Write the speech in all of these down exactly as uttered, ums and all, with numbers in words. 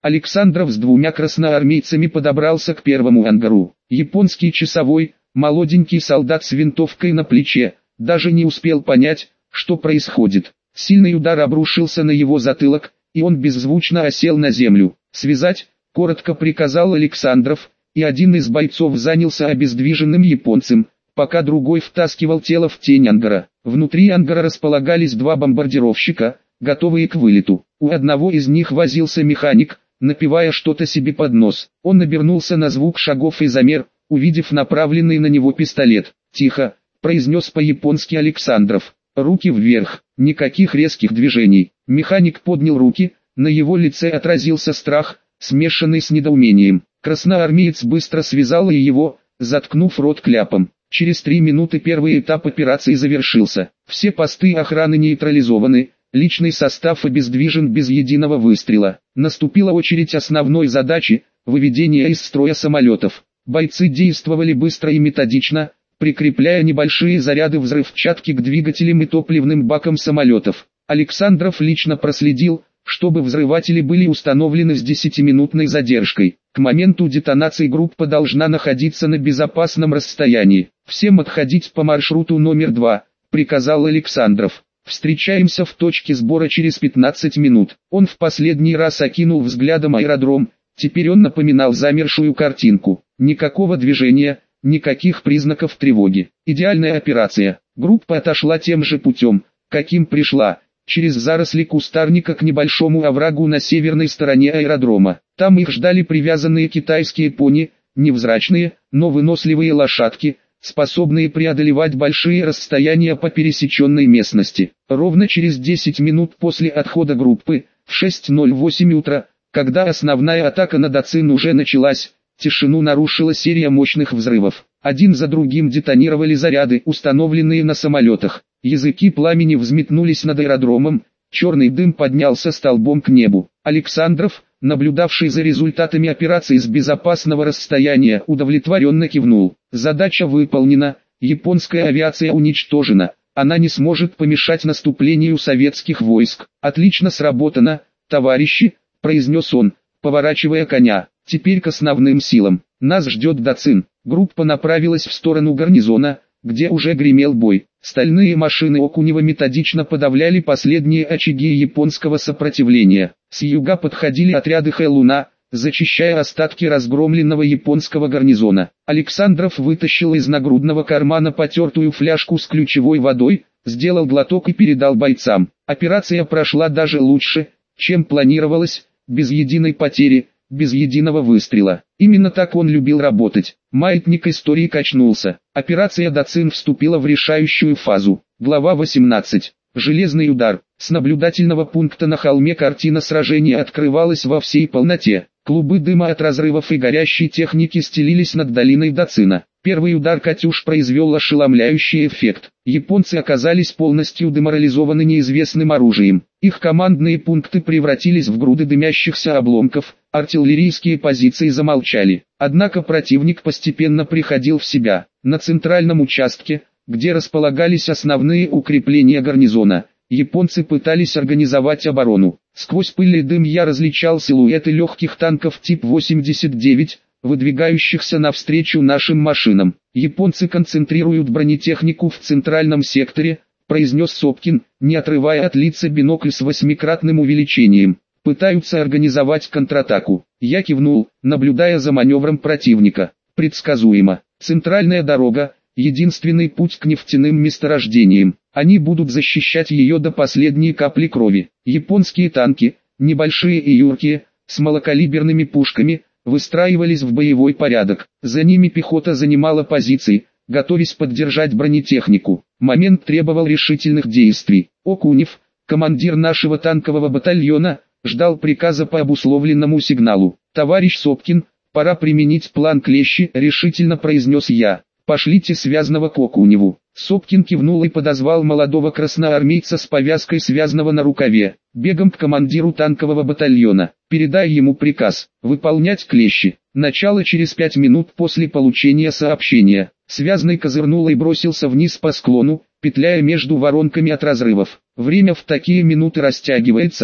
Александров с двумя красноармейцами подобрался к первому ангару. Японский часовой, молоденький солдат с винтовкой на плече, даже не успел понять, что происходит. Сильный удар обрушился на его затылок, и он беззвучно осел на землю. «Связать!» — коротко приказал Александров, и один из бойцов занялся обездвиженным японцем, пока другой втаскивал тело в тень ангара. Внутри ангара располагались два бомбардировщика, готовые к вылету. У одного из них возился механик, напевая что-то себе под нос. Он обернулся на звук шагов и замер, увидев направленный на него пистолет. «Тихо!» — произнес по-японски Александров. «Руки вверх, никаких резких движений». Механик поднял руки, на его лице отразился страх, смешанный с недоумением. Красноармеец быстро связал и его, заткнув рот кляпом. Через три минуты первый этап операции завершился. Все посты охраны нейтрализованы, личный состав обездвижен без единого выстрела. Наступила очередь основной задачи – выведения из строя самолетов. Бойцы действовали быстро и методично, прикрепляя небольшие заряды взрывчатки к двигателям и топливным бакам самолетов. Александров лично проследил, чтобы взрыватели были установлены с десятиминутной задержкой. К моменту детонации группа должна находиться на безопасном расстоянии. «Всем отходить по маршруту номер два», — приказал Александров. «Встречаемся в точке сбора через пятнадцать минут». Он в последний раз окинул взглядом аэродром, теперь он напоминал замершую картинку. Никакого движения, никаких признаков тревоги. Идеальная операция. Группа отошла тем же путем, каким пришла, через заросли кустарника к небольшому оврагу на северной стороне аэродрома. Там их ждали привязанные китайские пони, невзрачные, но выносливые лошадки, способные преодолевать большие расстояния по пересеченной местности. Ровно через десять минут после отхода группы, в шесть ноль восемь утра, когда основная атака на Дацин уже началась, тишину нарушила серия мощных взрывов. Один за другим детонировали заряды, установленные на самолетах. Языки пламени взметнулись над аэродромом, черный дым поднялся столбом к небу. Александров, наблюдавший за результатами операции с безопасного расстояния, удовлетворенно кивнул. Задача выполнена, японская авиация уничтожена, она не сможет помешать наступлению советских войск. «Отлично сработано, товарищи», — произнес он, поворачивая коня. «Теперь к основным силам. Нас ждет Дацин». Группа направилась в сторону гарнизона, где уже гремел бой. Стальные машины Окунева методично подавляли последние очаги японского сопротивления. С юга подходили отряды Хэлуна, зачищая остатки разгромленного японского гарнизона. Александров вытащил из нагрудного кармана потертую фляжку с ключевой водой, сделал глоток и передал бойцам. Операция прошла даже лучше, чем планировалось, без единой потери, без единого выстрела. Именно так он любил работать. Маятник истории качнулся. Операция Дацин вступила в решающую фазу. Глава восемнадцать. Железный удар. С наблюдательного пункта на холме картина сражения открывалась во всей полноте. Клубы дыма от разрывов и горящей техники стелились над долиной Дацина. Первый удар «Катюш» произвел ошеломляющий эффект. Японцы оказались полностью деморализованы неизвестным оружием. Их командные пункты превратились в груды дымящихся обломков, артиллерийские позиции замолчали. Однако противник постепенно приходил в себя. На центральном участке, где располагались основные укрепления гарнизона, японцы пытались организовать оборону. Сквозь пыль и дым я различал силуэты легких танков тип восемьдесят девять, выдвигающихся навстречу нашим машинам. «Японцы концентрируют бронетехнику в центральном секторе», произнес Сопкин, не отрывая от лица бинокль с восьмикратным увеличением. «Пытаются организовать контратаку». Я кивнул, наблюдая за маневром противника. Предсказуемо. Центральная дорога — единственный путь к нефтяным месторождениям. Они будут защищать ее до последней капли крови. Японские танки, небольшие и юркие, с малокалиберными пушками, выстраивались в боевой порядок. За ними пехота занимала позиции, готовясь поддержать бронетехнику. Момент требовал решительных действий. Окунев, командир нашего танкового батальона, ждал приказа по обусловленному сигналу. «Товарищ Сопкин, пора применить план Клещи», — решительно произнес я. «Пошлите связного к Окуневу». Сопкин кивнул и подозвал молодого красноармейца с повязкой связного на рукаве. «Бегом к командиру танкового батальона. Передай ему приказ. Выполнять Клещи». Начало через пять минут после получения сообщения. Связный козырнул и бросился вниз по склону, петляя между воронками от разрывов. Время в такие минуты растягивается,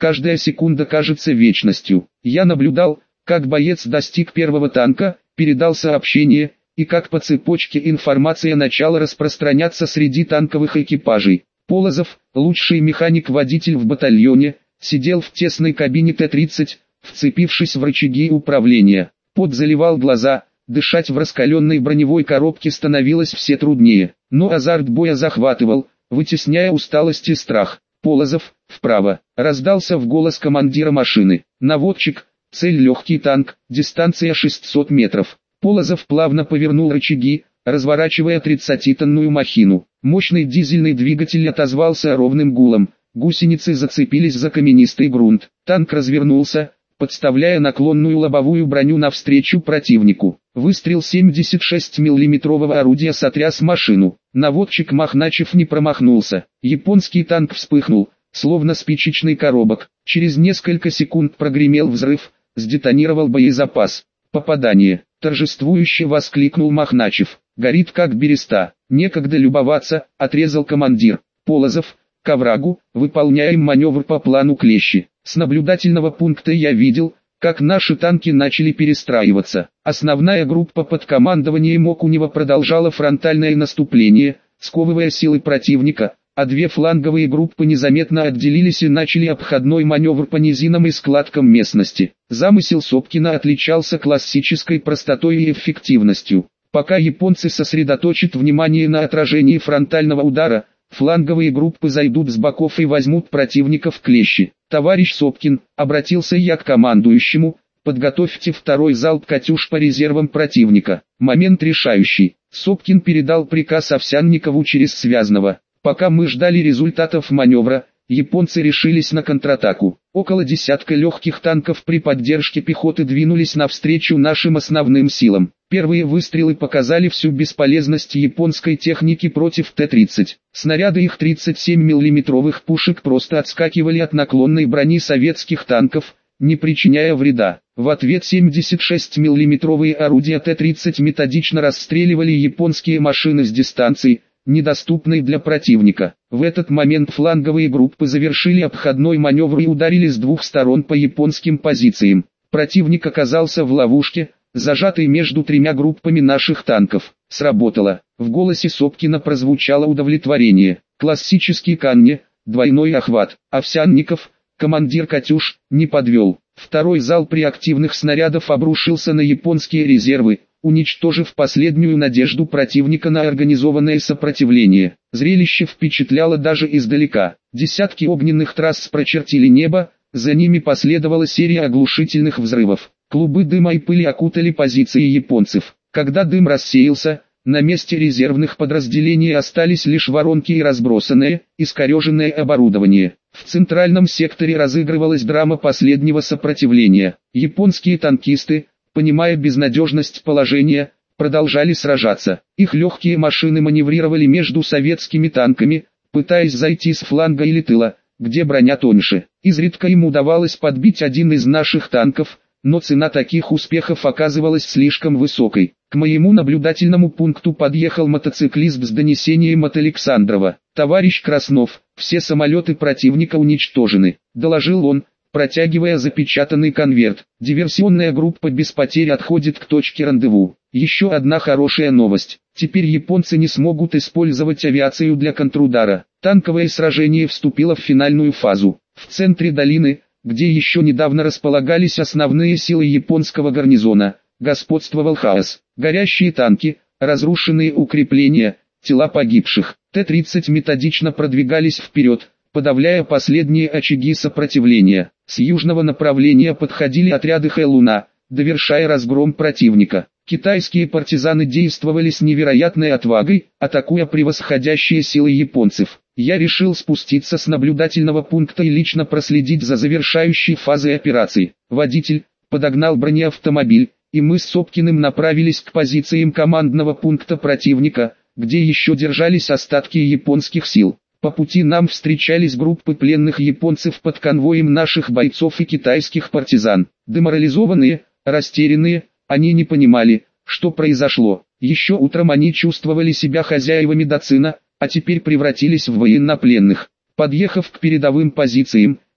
каждая секунда кажется вечностью. Я наблюдал, как боец достиг первого танка, передал сообщение, и как по цепочке информация начала распространяться среди танковых экипажей. Полозов, лучший механик-водитель в батальоне, сидел в тесной кабине Т тридцать, вцепившись в рычаги управления. Пот заливал глаза, дышать в раскаленной броневой коробке становилось все труднее, но азарт боя захватывал, вытесняя усталость и страх. Полозов, вправо, раздался в голос командира машины. Наводчик, цель легкий танк, дистанция шестьсот метров. Полозов плавно повернул рычаги, разворачивая тридцатитонную махину. Мощный дизельный двигатель отозвался ровным гулом. Гусеницы зацепились за каменистый грунт. Танк развернулся, подставляя наклонную лобовую броню навстречу противнику. Выстрел семьдесят шесть миллиметрового орудия сотряс машину. Наводчик Махначев не промахнулся. Японский танк вспыхнул, словно спичечный коробок. Через несколько секунд прогремел взрыв, сдетонировал боезапас. Попадание. Торжествующе воскликнул Махначев. Горит как береста. Некогда любоваться, отрезал командир. Полозов, к оврагу, выполняем маневр по плану Клещи. С наблюдательного пункта я видел, как наши танки начали перестраиваться. Основная группа под командованием Окунева продолжала фронтальное наступление, сковывая силы противника, а две фланговые группы незаметно отделились и начали обходной маневр по низинам и складкам местности. Замысел Сопкина отличался классической простотой и эффективностью. Пока японцы сосредоточат внимание на отражении фронтального удара, фланговые группы зайдут с боков и возьмут противника в клещи. «Товарищ Сопкин», — обратился я к командующему, — «подготовьте второй залп «Катюш» по резервам противника». Момент решающий. Сопкин передал приказ Овсянникову через связного. Пока мы ждали результатов маневра, японцы решились на контратаку. Около десятка легких танков при поддержке пехоты двинулись навстречу нашим основным силам. Первые выстрелы показали всю бесполезность японской техники против Т тридцать. Снаряды их тридцать семь миллиметровых пушек просто отскакивали от наклонной брони советских танков, не причиняя вреда. В ответ семьдесят шесть миллиметровые орудия Т тридцать методично расстреливали японские машины с дистанции, недоступной для противника. В этот момент фланговые группы завершили обходной маневр и ударили с двух сторон по японским позициям. Противник оказался в ловушке, зажатый между тремя группами наших танков. Сработало. В голосе Сопкина прозвучало удовлетворение. Классический Канне, двойной охват. Овсянников, командир «Катюш», не подвел. Второй залп реактивных снарядов обрушился на японские резервы, уничтожив последнюю надежду противника на организованное сопротивление. Зрелище впечатляло даже издалека. Десятки огненных трасс прочертили небо, за ними последовала серия оглушительных взрывов. Клубы дыма и пыли окутали позиции японцев. Когда дым рассеялся, на месте резервных подразделений остались лишь воронки и разбросанное, искореженное оборудование. В центральном секторе разыгрывалась драма последнего сопротивления. Японские танкисты, понимая безнадежность положения, продолжали сражаться. Их легкие машины маневрировали между советскими танками, пытаясь зайти с фланга или тыла, где броня тоньше. Изредка им удавалось подбить один из наших танков, но цена таких успехов оказывалась слишком высокой. К моему наблюдательному пункту подъехал мотоциклист с донесением от Александрова. «Товарищ Краснов, все самолеты противника уничтожены», — доложил он, протягивая запечатанный конверт. «Диверсионная группа без потерь отходит к точке рандеву». Еще одна хорошая новость. Теперь японцы не смогут использовать авиацию для контрудара. Танковое сражение вступило в финальную фазу. В центре долины, где еще недавно располагались основные силы японского гарнизона, господствовал хаос. Горящие танки, разрушенные укрепления, тела погибших. Т тридцать методично продвигались вперед, подавляя последние очаги сопротивления. С южного направления подходили отряды Хэлуна, довершая разгром противника. Китайские партизаны действовали с невероятной отвагой, атакуя превосходящие силы японцев. Я решил спуститься с наблюдательного пункта и лично проследить за завершающей фазой операции. Водитель подогнал бронеавтомобиль, и мы с Сопкиным направились к позициям командного пункта противника, где еще держались остатки японских сил. По пути нам встречались группы пленных японцев под конвоем наших бойцов и китайских партизан. Деморализованные, растерянные, они не понимали, что произошло. Еще утром они чувствовали себя хозяевами Дацина, а теперь превратились в военнопленных. Подъехав к передовым позициям,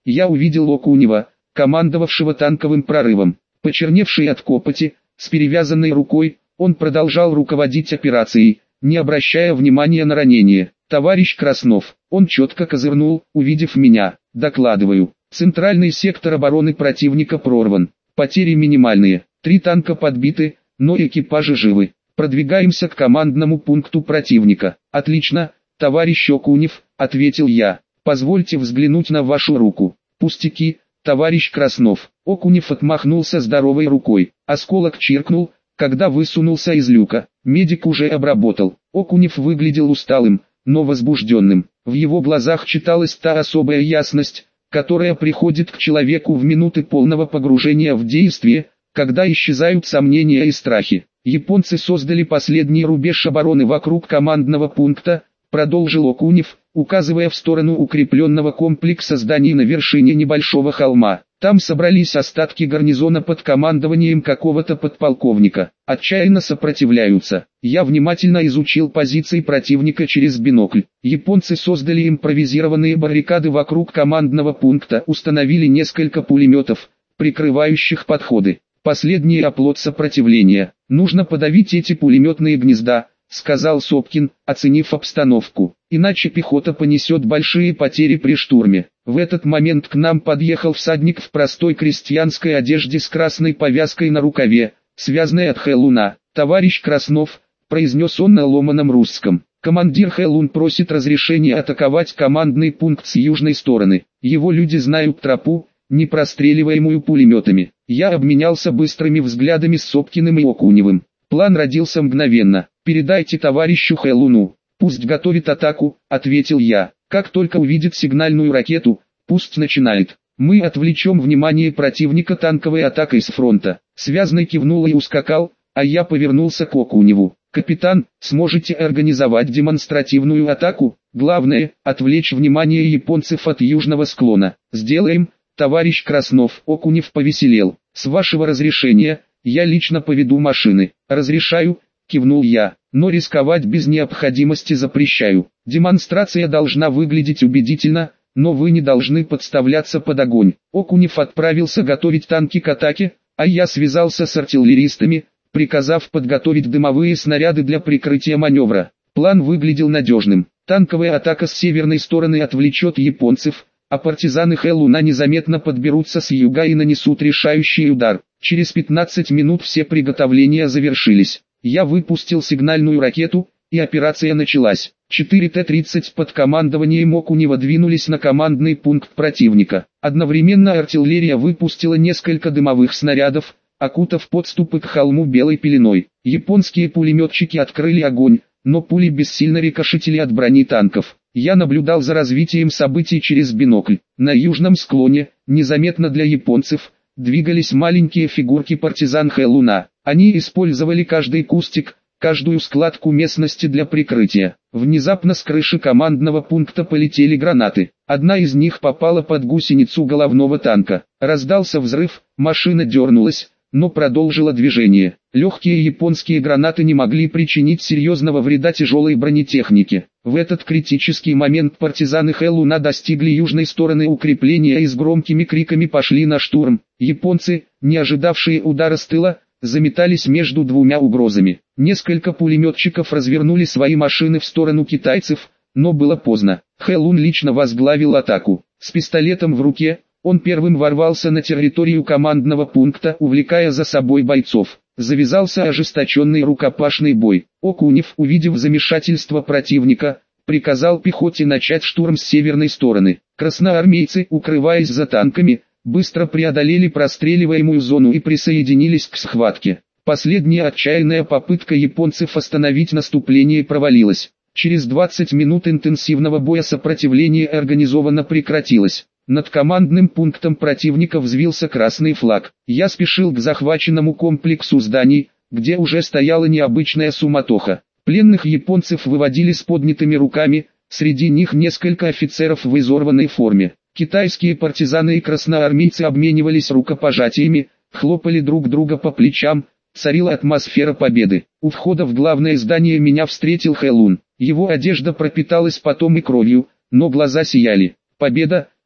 я увидел Окунева, командовавшего танковым прорывом. Почерневший от копоти, с перевязанной рукой, он продолжал руководить операцией, не обращая внимания на ранение. «Товарищ Краснов», он четко козырнул, увидев меня. «Докладываю, центральный сектор обороны противника прорван. Потери минимальные, три танка подбиты, но экипажи живы. Продвигаемся к командному пункту противника». «Отлично, товарищ Окунев», — ответил я. «Позвольте взглянуть на вашу руку». «Пустяки, товарищ Краснов». Окунев отмахнулся здоровой рукой. Осколок чиркнул, когда высунулся из люка. Медик уже обработал. Окунев выглядел усталым, но возбужденным. В его глазах читалась та особая ясность, которая приходит к человеку в минуты полного погружения в действие, когда исчезают сомнения и страхи. «Японцы создали последний рубеж обороны вокруг командного пункта», продолжил Окунев, указывая в сторону укрепленного комплекса зданий на вершине небольшого холма. «Там собрались остатки гарнизона под командованием какого-то подполковника. Отчаянно сопротивляются. Я внимательно изучил позиции противника через бинокль. Японцы создали импровизированные баррикады вокруг командного пункта, установили несколько пулеметов, прикрывающих подходы. Последний оплот сопротивления. Нужно подавить эти пулеметные гнезда», — сказал Сопкин, оценив обстановку. «Иначе пехота понесет большие потери при штурме». В этот момент к нам подъехал всадник в простой крестьянской одежде с красной повязкой на рукаве, связанной от Хэлуна. «Товарищ Краснов», — произнес он на ломаном русском, — «командир Хэлун просит разрешения атаковать командный пункт с южной стороны. Его люди знают тропу, не простреливаемую пулеметами». Я обменялся быстрыми взглядами с Сопкиным и Окуневым. План родился мгновенно. «Передайте товарищу Хэлуну, пусть готовит атаку», — ответил я. «Как только увидит сигнальную ракету, пусть начинает. Мы отвлечем внимание противника танковой атакой с фронта». Связный кивнул и ускакал, а я повернулся к Окуневу. «Капитан, сможете организовать демонстративную атаку? Главное, отвлечь внимание японцев от южного склона». «Сделаем, товарищ Краснов». Окунев повеселел. «С вашего разрешения, я лично поведу машины». «Разрешаю», — кивнул я, — «но рисковать без необходимости запрещаю. Демонстрация должна выглядеть убедительно, но вы не должны подставляться под огонь». Окунев отправился готовить танки к атаке, а я связался с артиллеристами, приказав подготовить дымовые снаряды для прикрытия маневра. План выглядел надежным. Танковая атака с северной стороны отвлечет японцев, а партизаны Хэлуна незаметно подберутся с юга и нанесут решающий удар. Через пятнадцать минут все приготовления завершились. Я выпустил сигнальную ракету, и операция началась. четыре Т тридцать под командованием Окунева двинулись на командный пункт противника. Одновременно артиллерия выпустила несколько дымовых снарядов, окутав подступы к холму белой пеленой. Японские пулеметчики открыли огонь, но пули бессильно рикошетили от брони танков. Я наблюдал за развитием событий через бинокль. На южном склоне, незаметно для японцев, двигались маленькие фигурки партизан Хэлуна. Они использовали каждый кустик, каждую складку местности для прикрытия. Внезапно с крыши командного пункта полетели гранаты. Одна из них попала под гусеницу головного танка. Раздался взрыв, машина дернулась, но продолжила движение. Легкие японские гранаты не могли причинить серьезного вреда тяжелой бронетехнике. В этот критический момент партизаны Хэлуна достигли южной стороны укрепления и с громкими криками пошли на штурм. Японцы, не ожидавшие удара с тыла, заметались между двумя угрозами. Несколько пулеметчиков развернули свои машины в сторону китайцев, но было поздно. Хэлун лично возглавил атаку. С пистолетом в руке, он первым ворвался на территорию командного пункта, увлекая за собой бойцов. Завязался ожесточенный рукопашный бой. Окунев, увидев замешательство противника, приказал пехоте начать штурм с северной стороны. Красноармейцы, укрываясь за танками, быстро преодолели простреливаемую зону и присоединились к схватке. Последняя отчаянная попытка японцев остановить наступление провалилась. Через двадцать минут интенсивного боя сопротивление организованно прекратилось. Над командным пунктом противника взвился красный флаг. Я спешил к захваченному комплексу зданий, где уже стояла необычная суматоха. Пленных японцев выводили с поднятыми руками, среди них несколько офицеров в изорванной форме. Китайские партизаны и красноармейцы обменивались рукопожатиями, хлопали друг друга по плечам, царила атмосфера победы. У входа в главное здание меня встретил Хэлун. Его одежда пропиталась потом и кровью, но глаза сияли. «Победа,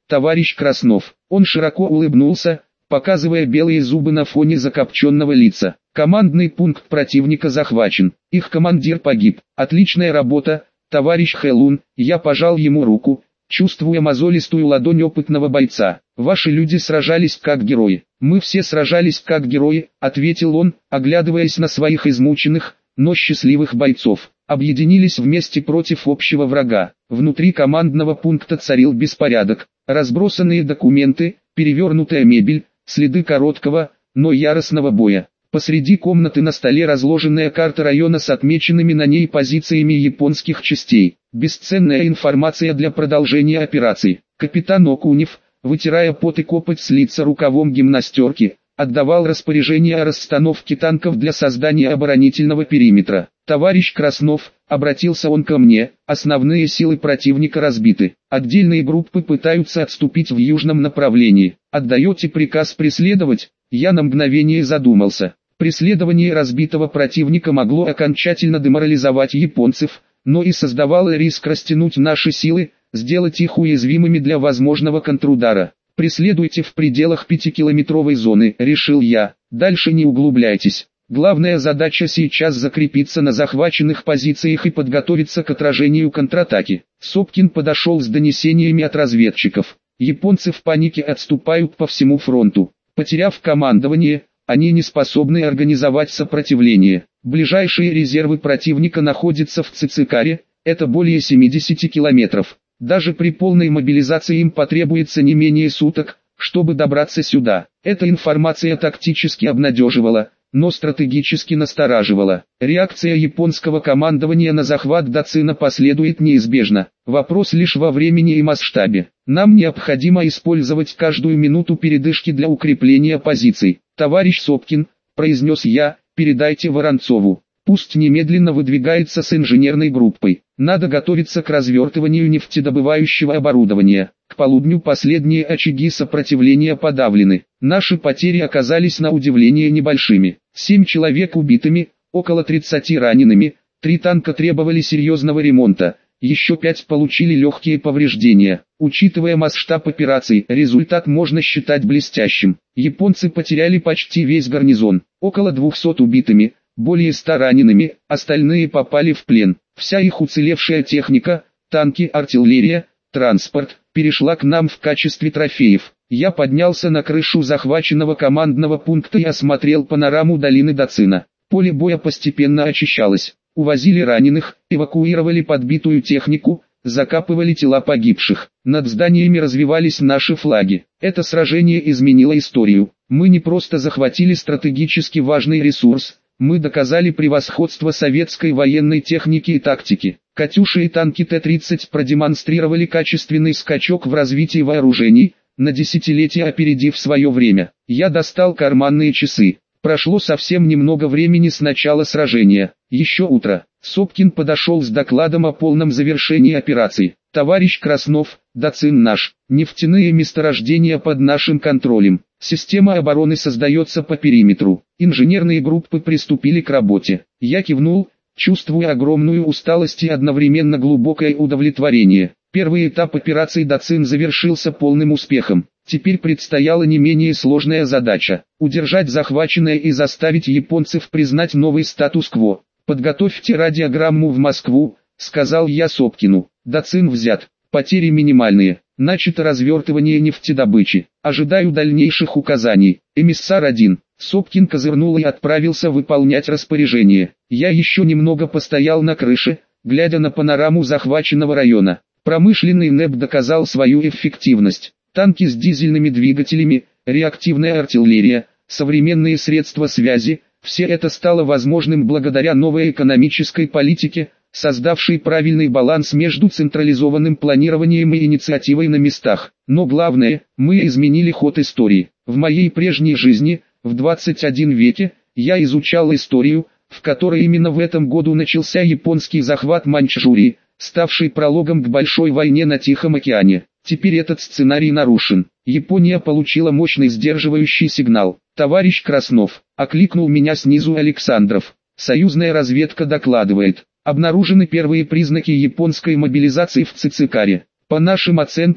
товарищ Краснов». Он широко улыбнулся, показывая белые зубы на фоне закопченного лица. «Командный пункт противника захвачен. Их командир погиб. Отличная работа, товарищ Хэлун». Я пожал ему руку, чувствуя мозолистую ладонь опытного бойца. «Ваши люди сражались как герои». «Мы все сражались как герои», — ответил он, оглядываясь на своих измученных, но счастливых бойцов. Объединились вместе против общего врага. Внутри командного пункта царил беспорядок. Разбросанные документы, перевернутая мебель, следы короткого, но яростного боя. Посреди комнаты на столе разложенная карта района с отмеченными на ней позициями японских частей. Бесценная информация для продолжения операции. Капитан Окунев, вытирая пот и копоть с лица рукавом гимнастерки, отдавал распоряжение о расстановке танков для создания оборонительного периметра. «Товарищ Краснов», — обратился он ко мне, — «основные силы противника разбиты. Отдельные группы пытаются отступить в южном направлении. Отдаете приказ преследовать?» Я на мгновение задумался. Преследование разбитого противника могло окончательно деморализовать японцев, но и создавало риск растянуть наши силы, сделать их уязвимыми для возможного контрудара. «Преследуйте в пределах пятикилометровой зоны», — решил я. «Дальше не углубляйтесь. Главная задача сейчас закрепиться на захваченных позициях и подготовиться к отражению контратаки». Сопкин подошел с донесениями от разведчиков. Японцы в панике отступают по всему фронту. Потеряв командование, они не способны организовать сопротивление. Ближайшие резервы противника находятся в Цицикаре, это более семидесяти километров. Даже при полной мобилизации им потребуется не менее суток, чтобы добраться сюда. Эта информация тактически обнадеживала, но стратегически настораживала. Реакция японского командования на захват Дацина последует неизбежно. Вопрос лишь во времени и масштабе. Нам необходимо использовать каждую минуту передышки для укрепления позиций. «Товарищ Сопкин», — произнес я, — «передайте Воронцову. Пусть немедленно выдвигается с инженерной группой. Надо готовиться к развертыванию нефтедобывающего оборудования». К полудню последние очаги сопротивления подавлены. Наши потери оказались на удивление небольшими. Семь человек убитыми, около тридцати ранеными, три танка требовали серьезного ремонта, еще пять получили легкие повреждения. Учитывая масштаб операций, результат можно считать блестящим. Японцы потеряли почти весь гарнизон, около двухсот убитыми, более ста ранеными, остальные попали в плен. Вся их уцелевшая техника, танки, артиллерия, транспорт, перешла к нам в качестве трофеев. Я поднялся на крышу захваченного командного пункта и осмотрел панораму долины Дацина. Поле боя постепенно очищалось. Увозили раненых, эвакуировали подбитую технику, закапывали тела погибших. Над зданиями развивались наши флаги. Это сражение изменило историю. Мы не просто захватили стратегически важный ресурс, мы доказали превосходство советской военной техники и тактики. «Катюши» и танки Т тридцать продемонстрировали качественный скачок в развитии вооружений, на десятилетия опередив свое время. Я достал карманные часы. Прошло совсем немного времени с начала сражения. Еще утро. Сопкин подошел с докладом о полном завершении операции. «Товарищ Краснов, Дацин наш. Нефтяные месторождения под нашим контролем. Система обороны создается по периметру. Инженерные группы приступили к работе». Я кивнул, чувствуя огромную усталость и одновременно глубокое удовлетворение. Первый этап операции Дацин завершился полным успехом. Теперь предстояла не менее сложная задача – удержать захваченное и заставить японцев признать новый статус-кво. «Подготовьте радиограмму в Москву», – сказал я Сопкину. «Дацин взят, потери минимальные, начато развертывание нефтедобычи. Ожидаю дальнейших указаний». Эмиссар один. Сопкин козырнул и отправился выполнять распоряжение. Я еще немного постоял на крыше, глядя на панораму захваченного района. Промышленный НЭП доказал свою эффективность. Танки с дизельными двигателями, реактивная артиллерия, современные средства связи – все это стало возможным благодаря новой экономической политике, создавшей правильный баланс между централизованным планированием и инициативой на местах. Но главное, мы изменили ход истории. В моей прежней жизни, в двадцать первом веке, я изучал историю, в которой именно в этом году начался японский захват Маньчжурии, ставший прологом к большой войне на Тихом океане. Теперь этот сценарий нарушен. Япония получила мощный сдерживающий сигнал. «Товарищ Краснов», — окликнул меня снизу Александров. «Союзная разведка докладывает. Обнаружены первые признаки японской мобилизации в Цицикаре. По нашим оценкам,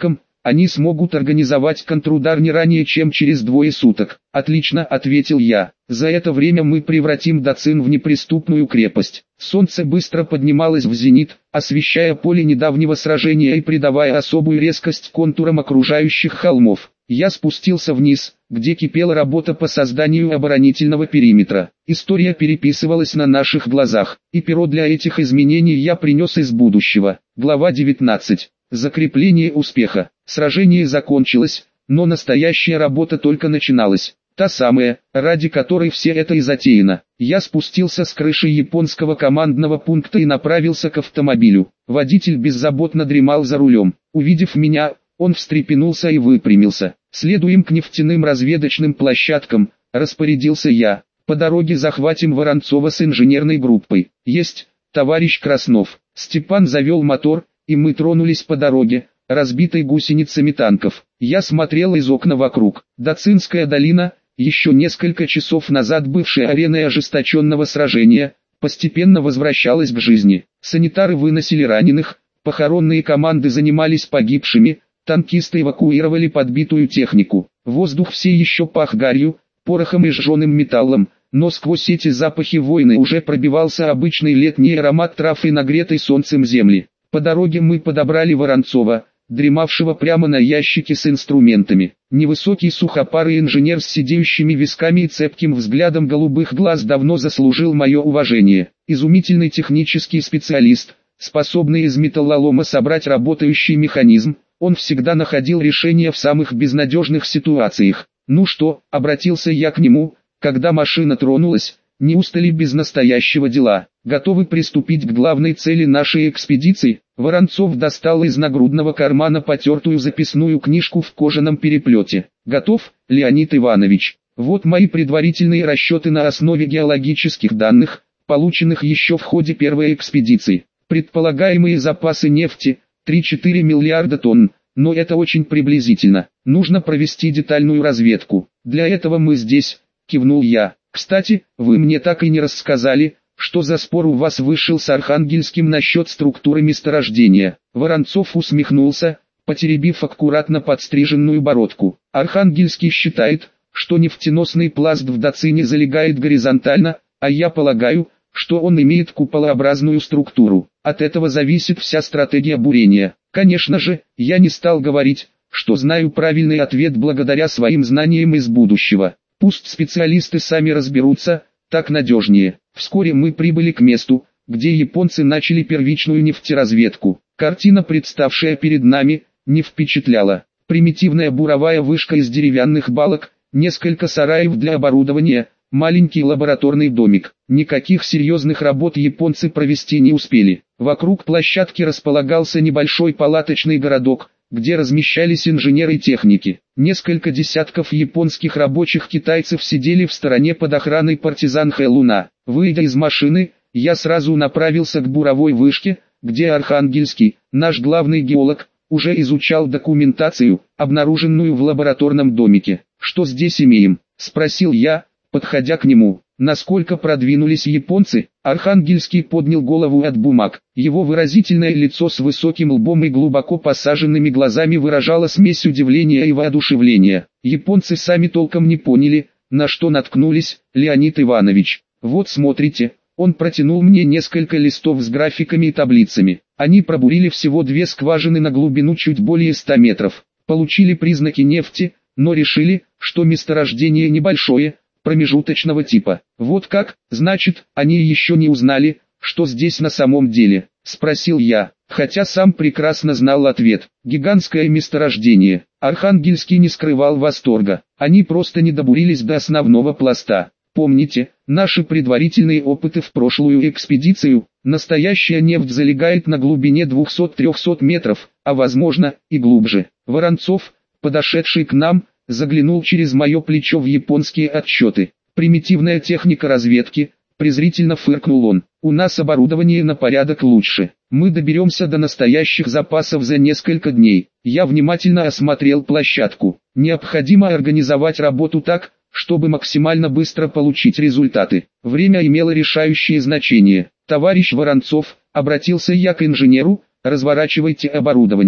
они смогут организовать контрудар не ранее, чем через двое суток. Отлично, ответил я. За это время мы превратим Дацин в неприступную крепость. Солнце быстро поднималось в зенит, освещая поле недавнего сражения и придавая особую резкость контурам окружающих холмов. Я спустился вниз, где кипела работа по созданию оборонительного периметра. История переписывалась на наших глазах, и перо для этих изменений я принес из будущего. Глава девятнадцать. Закрепление успеха. Сражение закончилось, но настоящая работа только начиналась. Та самая, ради которой все это и затеяно. Я спустился с крыши японского командного пункта и направился к автомобилю. Водитель беззаботно дремал за рулем. Увидев меня, он встрепенулся и выпрямился. «Следуем к нефтяным разведочным площадкам», — распорядился я. «По дороге захватим Воронцова с инженерной группой». «Есть, товарищ Краснов». Степан завел мотор, и мы тронулись по дороге, разбитой гусеницами танков. Я смотрел из окна вокруг. Дацинская долина, еще несколько часов назад бывшая ареной ожесточенного сражения, постепенно возвращалась к жизни. Санитары выносили раненых, похоронные команды занимались погибшими, танкисты эвакуировали подбитую технику. Воздух все еще пах гарью, порохом и сжженным металлом, но сквозь эти запахи войны уже пробивался обычный летний аромат трав и нагретой солнцем земли. По дороге мы подобрали Воронцова, дремавшего прямо на ящике с инструментами. Невысокий сухопарый инженер с сидеющими висками и цепким взглядом голубых глаз давно заслужил мое уважение. Изумительный технический специалист, способный из металлолома собрать работающий механизм, он всегда находил решение в самых безнадежных ситуациях. «Ну что?» — обратился я к нему, когда машина тронулась. «Неужто ли без настоящего дела? Готовы приступить к главной цели нашей экспедиции?» Воронцов достал из нагрудного кармана потертую записную книжку в кожаном переплете. «Готов, Леонид Иванович. Вот мои предварительные расчеты на основе геологических данных, полученных еще в ходе первой экспедиции. Предполагаемые запасы нефти – три-четыре миллиарда тонн, но это очень приблизительно. Нужно провести детальную разведку. Для этого мы здесь», – кивнул я. «Кстати, вы мне так и не рассказали, что за спор у вас вышел с Архангельским насчет структуры месторождения». Воронцов усмехнулся, потеребив аккуратно подстриженную бородку. «Архангельский считает, что нефтеносный пласт в Дацине залегает горизонтально, а я полагаю, что он имеет куполообразную структуру. От этого зависит вся стратегия бурения. Конечно же, я не стал говорить, что знаю правильный ответ благодаря своим знаниям из будущего. Пусть специалисты сами разберутся, так надежнее». Вскоре мы прибыли к месту, где японцы начали первичную нефтеразведку. Картина, представшая перед нами, не впечатляла. Примитивная буровая вышка из деревянных балок, несколько сараев для оборудования, маленький лабораторный домик. Никаких серьезных работ японцы провести не успели. Вокруг площадки располагался небольшой палаточный городок, где размещались инженеры и техники. Несколько десятков японских рабочих китайцев сидели в стороне под охраной партизан Хэлуна. Выйдя из машины, я сразу направился к буровой вышке, где Архангельский, наш главный геолог, уже изучал документацию, обнаруженную в лабораторном домике. «Что здесь имеем?» – спросил я, подходя к нему. «Насколько продвинулись японцы?» Архангельский поднял голову от бумаг. Его выразительное лицо с высоким лбом и глубоко посаженными глазами выражало смесь удивления и воодушевления. Японцы сами толком не поняли, на что наткнулись, Леонид Иванович. «Вот смотрите». Он протянул мне несколько листов с графиками и таблицами. Они пробурили всего две скважины на глубину чуть более ста метров. Получили признаки нефти, но решили, что месторождение небольшое, промежуточного типа. «Вот как, значит, они еще не узнали, что здесь на самом деле?» – спросил я, хотя сам прекрасно знал ответ. Гигантское месторождение. Архангельский не скрывал восторга. Они просто не добурились до основного пласта. «Помните, наши предварительные опыты в прошлую экспедицию? Настоящая нефть залегает на глубине двухсот-трехсот метров, а возможно, и глубже». Воронцов, подошедший к нам, заглянул через мое плечо в японские отчеты. «Примитивная техника разведки», презрительно фыркнул он. «У нас оборудование на порядок лучше. Мы доберемся до настоящих запасов за несколько дней». Я внимательно осмотрел площадку. Необходимо организовать работу так, чтобы максимально быстро получить результаты. Время имело решающее значение. «Товарищ Воронцов», обратился я к инженеру, «разворачивайте оборудование.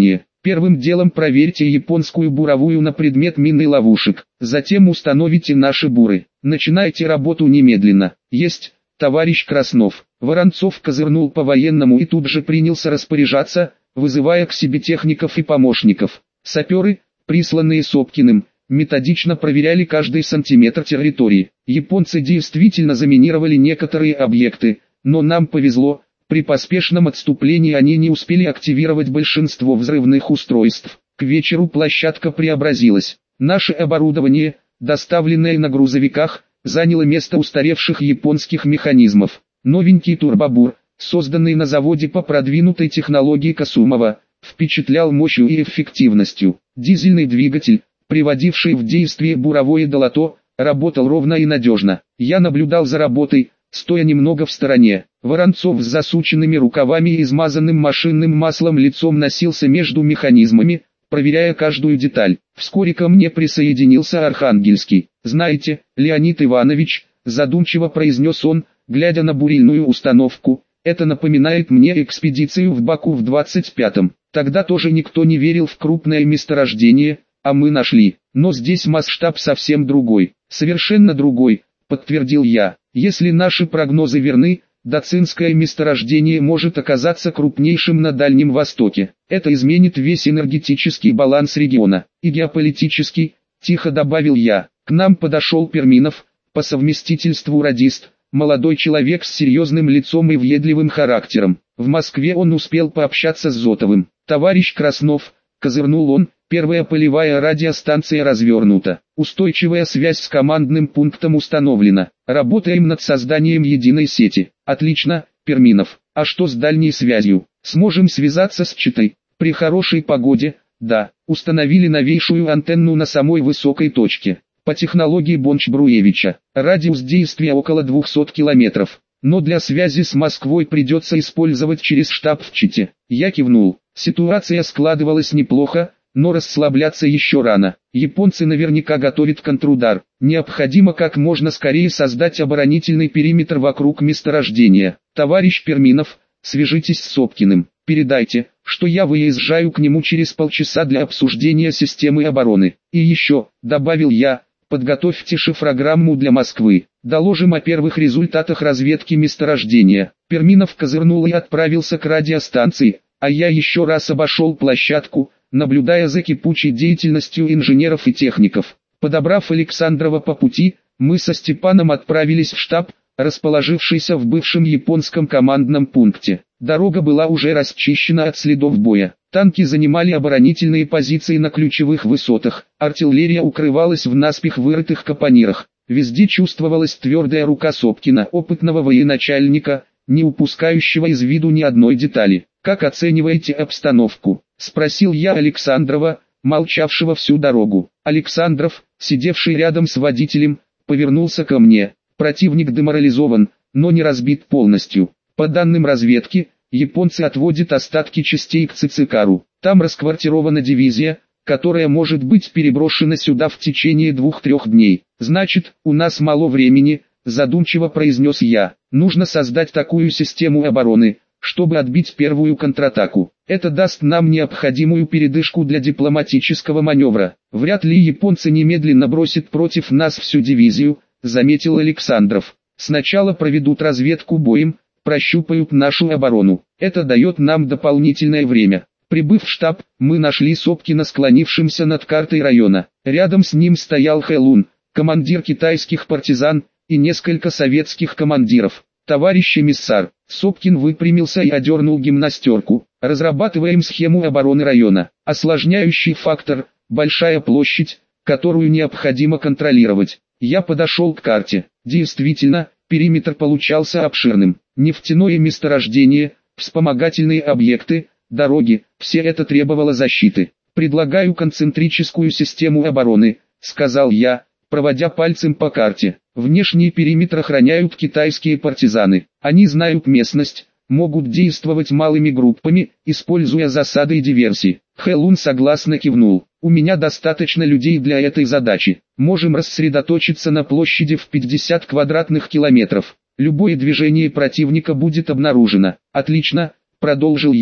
Первым делом проверьте японскую буровую на предмет мин и ловушек, затем установите наши буры. Начинайте работу немедленно. Есть, товарищ Краснов. Воронцов козырнул по-военному и тут же принялся распоряжаться, вызывая к себе техников и помощников. Саперы, присланные Сопкиным, методично проверяли каждый сантиметр территории. Японцы действительно заминировали некоторые объекты, но нам повезло, при поспешном отступлении они не успели активировать большинство взрывных устройств. К вечеру площадка преобразилась. Наше оборудование, доставленное на грузовиках, заняло место устаревших японских механизмов. Новенький турбобур, созданный на заводе по продвинутой технологии Касумова, впечатлял мощью и эффективностью. Дизельный двигатель, приводивший в действие буровое долото, работал ровно и надежно. Я наблюдал за работой, стоя немного в стороне. Воронцов с засученными рукавами и измазанным машинным маслом лицом носился между механизмами, проверяя каждую деталь. Вскоре ко мне присоединился Архангельский. «Знаете, Леонид Иванович», задумчиво произнес он, глядя на бурильную установку, «это напоминает мне экспедицию в Баку в двадцать пятом. Тогда тоже никто не верил в крупное месторождение, а мы нашли. Но здесь масштаб совсем другой». «Совершенно другой», подтвердил я. «Если наши прогнозы верны, Дацинское месторождение может оказаться крупнейшим на Дальнем Востоке. Это изменит весь энергетический баланс региона. И геополитический», тихо добавил я. К нам подошел Перминов, по совместительству радист, молодой человек с серьезным лицом и въедливым характером. В Москве он успел пообщаться с Зотовым. «Товарищ Краснов», козырнул он, «первая полевая радиостанция развернута. Устойчивая связь с командным пунктом установлена. Работаем над созданием единой сети». «Отлично, Перминов. А что с дальней связью? Сможем связаться с Читой?» «При хорошей погоде, да. Установили новейшую антенну на самой высокой точке. По технологии Бонч-Бруевича. Радиус действия около двухсот километров. Но для связи с Москвой придется использовать через штаб в Чите». Я кивнул. Ситуация складывалась неплохо, но расслабляться еще рано. Японцы наверняка готовят контрудар. Необходимо как можно скорее создать оборонительный периметр вокруг месторождения. «Товарищ Перминов, свяжитесь с Сопкиным. Передайте, что я выезжаю к нему через полчаса для обсуждения системы обороны. И еще», добавил я, «подготовьте шифрограмму для Москвы. Доложим о первых результатах разведки месторождения». Перминов козырнул и отправился к радиостанции, а я еще раз обошел площадку, наблюдая за кипучей деятельностью инженеров и техников. Подобрав Александрова по пути, мы со Степаном отправились в штаб, расположившийся в бывшем японском командном пункте. Дорога была уже расчищена от следов боя. Танки занимали оборонительные позиции на ключевых высотах, артиллерия укрывалась в наспех вырытых капонирах. Везде чувствовалась твердая рука Сопкина, опытного военачальника, не упускающего из виду ни одной детали. «Как оцениваете обстановку?» — спросил я Александрова, молчавшего всю дорогу. Александров, сидевший рядом с водителем, повернулся ко мне. «Противник деморализован, но не разбит полностью. По данным разведки, японцы отводят остатки частей к Цицикару. Там расквартирована дивизия, которая может быть переброшена сюда в течение двух-трех дней. Значит, у нас мало времени», — задумчиво произнес я. «Нужно создать такую систему обороны, чтобы отбить первую контратаку. Это даст нам необходимую передышку для дипломатического маневра. Вряд ли японцы немедленно бросят против нас всю дивизию», — заметил Александров. «Сначала проведут разведку боем, прощупают нашу оборону. Это дает нам дополнительное время». Прибыв в штаб, мы нашли Сопкина склонившимся над картой района. Рядом с ним стоял Хэлун, командир китайских партизан, и несколько советских командиров. «Товарищ эмиссар», Сопкин выпрямился и одернул гимнастерку. «Разрабатываем схему обороны района. Осложняющий фактор – большая площадь, которую необходимо контролировать». Я подошел к карте. Действительно, периметр получался обширным. Нефтяное месторождение, вспомогательные объекты, дороги – все это требовало защиты. «Предлагаю концентрическую систему обороны», – сказал я, проводя пальцем по карте. «Внешний периметр охраняют китайские партизаны. Они знают местность, могут действовать малыми группами, используя засады и диверсии». Хэлун согласно кивнул. «У меня достаточно людей для этой задачи. Можем рассредоточиться на площади в пятьдесят квадратных километров. Любое движение противника будет обнаружено». «Отлично», — продолжил я.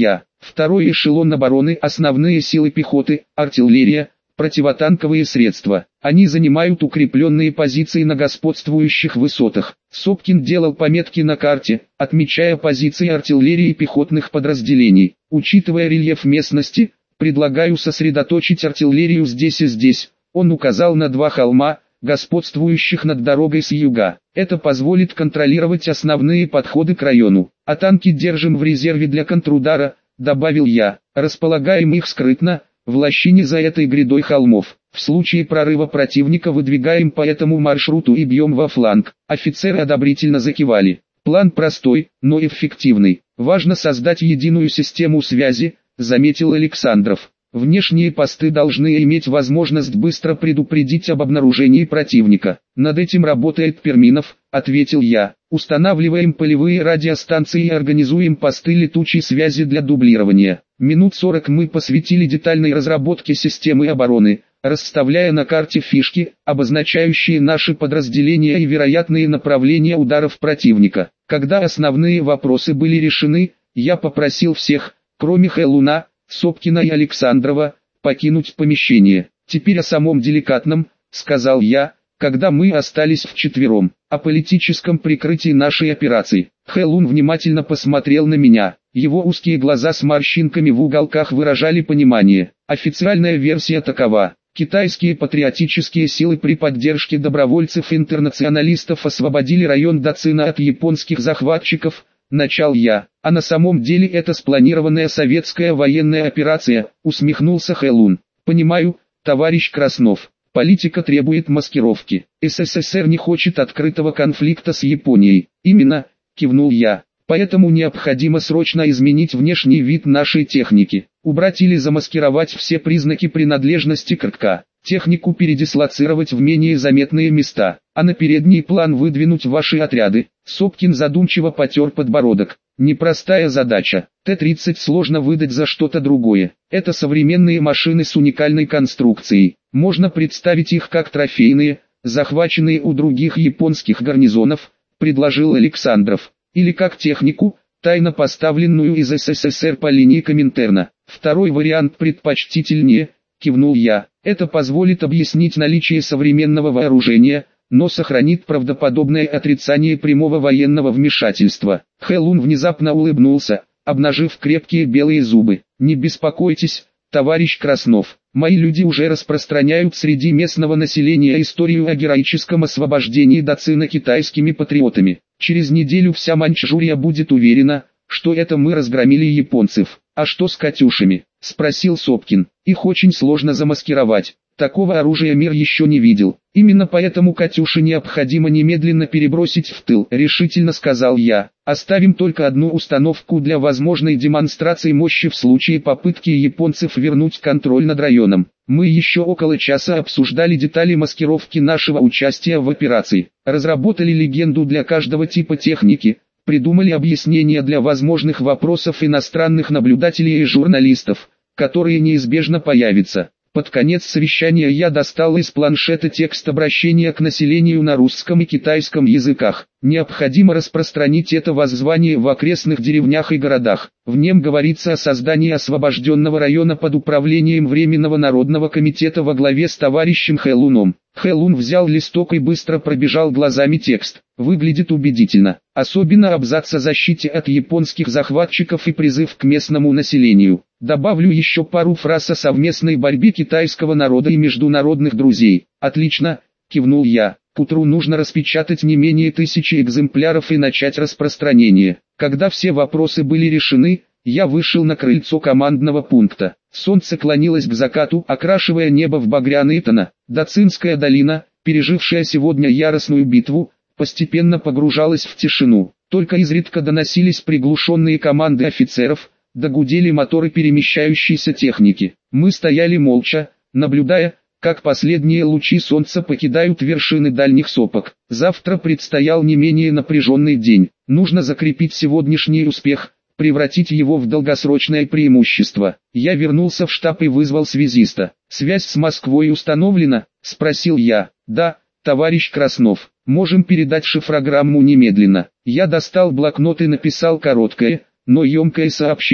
Второй эшелон обороны, основные силы пехоты, артиллерия, противотанковые средства. Они занимают укрепленные позиции на господствующих высотах. Сопкин делал пометки на карте, отмечая позиции артиллерии и пехотных подразделений. Учитывая рельеф местности, предлагаю сосредоточить артиллерию здесь и здесь. Он указал на два холма, господствующих над дорогой с юга. Это позволит контролировать основные подходы к району. А танки держим в резерве для контрудара, добавил я. Располагаем их скрытно, в лощине за этой грядой холмов. В случае прорыва противника выдвигаем по этому маршруту и бьем во фланг. Офицеры одобрительно закивали. План простой, но эффективный. Важно создать единую систему связи, заметил Александров. Внешние посты должны иметь возможность быстро предупредить об обнаружении противника. Над этим работает Перминов, ответил я. Устанавливаем полевые радиостанции и организуем посты летучей связи для дублирования. Минут сорок мы посвятили детальной разработке системы обороны, расставляя на карте фишки, обозначающие наши подразделения и вероятные направления ударов противника. Когда основные вопросы были решены, я попросил всех, кроме Хэлуна, Сопкина и Александрова, покинуть помещение. Теперь о самом деликатном, сказал я, когда мы остались вчетвером, о политическом прикрытии нашей операции. Хэлун внимательно посмотрел на меня. Его узкие глаза с морщинками в уголках выражали понимание. Официальная версия такова. Китайские патриотические силы при поддержке добровольцев-интернационалистов освободили район Дацина от японских захватчиков, начал я. А на самом деле это спланированная советская военная операция, усмехнулся Хэлун. Понимаю, товарищ Краснов. Политика требует маскировки. СССР не хочет открытого конфликта с Японией. Именно, кивнул я. Поэтому необходимо срочно изменить внешний вид нашей техники. Убрать или замаскировать все признаки принадлежности к РК. Технику передислоцировать в менее заметные места, а на передний план выдвинуть ваши отряды. Сопкин задумчиво потер подбородок. Непростая задача. Т тридцать сложно выдать за что-то другое. Это современные машины с уникальной конструкцией. Можно представить их как трофейные, захваченные у других японских гарнизонов, предложил Александров. Или как технику, тайно поставленную из СССР по линии Коминтерна. Второй вариант предпочтительнее, кивнул я. Это позволит объяснить наличие современного вооружения, но сохранит правдоподобное отрицание прямого военного вмешательства. Хэлун внезапно улыбнулся, обнажив крепкие белые зубы. Не беспокойтесь, товарищ Краснов. Мои люди уже распространяют среди местного населения историю о героическом освобождении Дацина китайскими патриотами. Через неделю вся Маньчжурия будет уверена, что это мы разгромили японцев. А что с «Катюшами»? Спросил Сопкин. Их очень сложно замаскировать. Такого оружия мир еще не видел. Именно поэтому «Катюши» необходимо немедленно перебросить в тыл, решительно сказал я. Оставим только одну установку для возможной демонстрации мощи в случае попытки японцев вернуть контроль над районом. Мы еще около часа обсуждали детали маскировки нашего участия в операции. Разработали легенду для каждого типа техники. Придумали объяснения для возможных вопросов иностранных наблюдателей и журналистов, которые неизбежно появятся. Под конец совещания я достал из планшета текст обращения к населению на русском и китайском языках. Необходимо распространить это воззвание в окрестных деревнях и городах. В нем говорится о создании освобожденного района под управлением Временного народного комитета во главе с товарищем Хэлуном. Хэлун взял листок и быстро пробежал глазами текст. Выглядит убедительно. Особенно абзац о защите от японских захватчиков и призыв к местному населению. Добавлю еще пару фраз о совместной борьбе китайского народа и международных друзей. Отлично, кивнул я. К утру нужно распечатать не менее тысячи экземпляров и начать распространение. Когда все вопросы были решены, я вышел на крыльцо командного пункта. Солнце клонилось к закату, окрашивая небо в багряные тона. Дацинская долина, пережившая сегодня яростную битву, постепенно погружалась в тишину. Только изредка доносились приглушенные команды офицеров, догудели моторы перемещающейся техники. Мы стояли молча, наблюдая, как последние лучи солнца покидают вершины дальних сопок. Завтра предстоял не менее напряженный день. Нужно закрепить сегодняшний успех, превратить его в долгосрочное преимущество. Я вернулся в штаб и вызвал связиста. «Связь с Москвой установлена?» – спросил я. «Да, товарищ Краснов. Можем передать шифрограмму немедленно». Я достал блокнот и написал короткое, но емкое сообщение.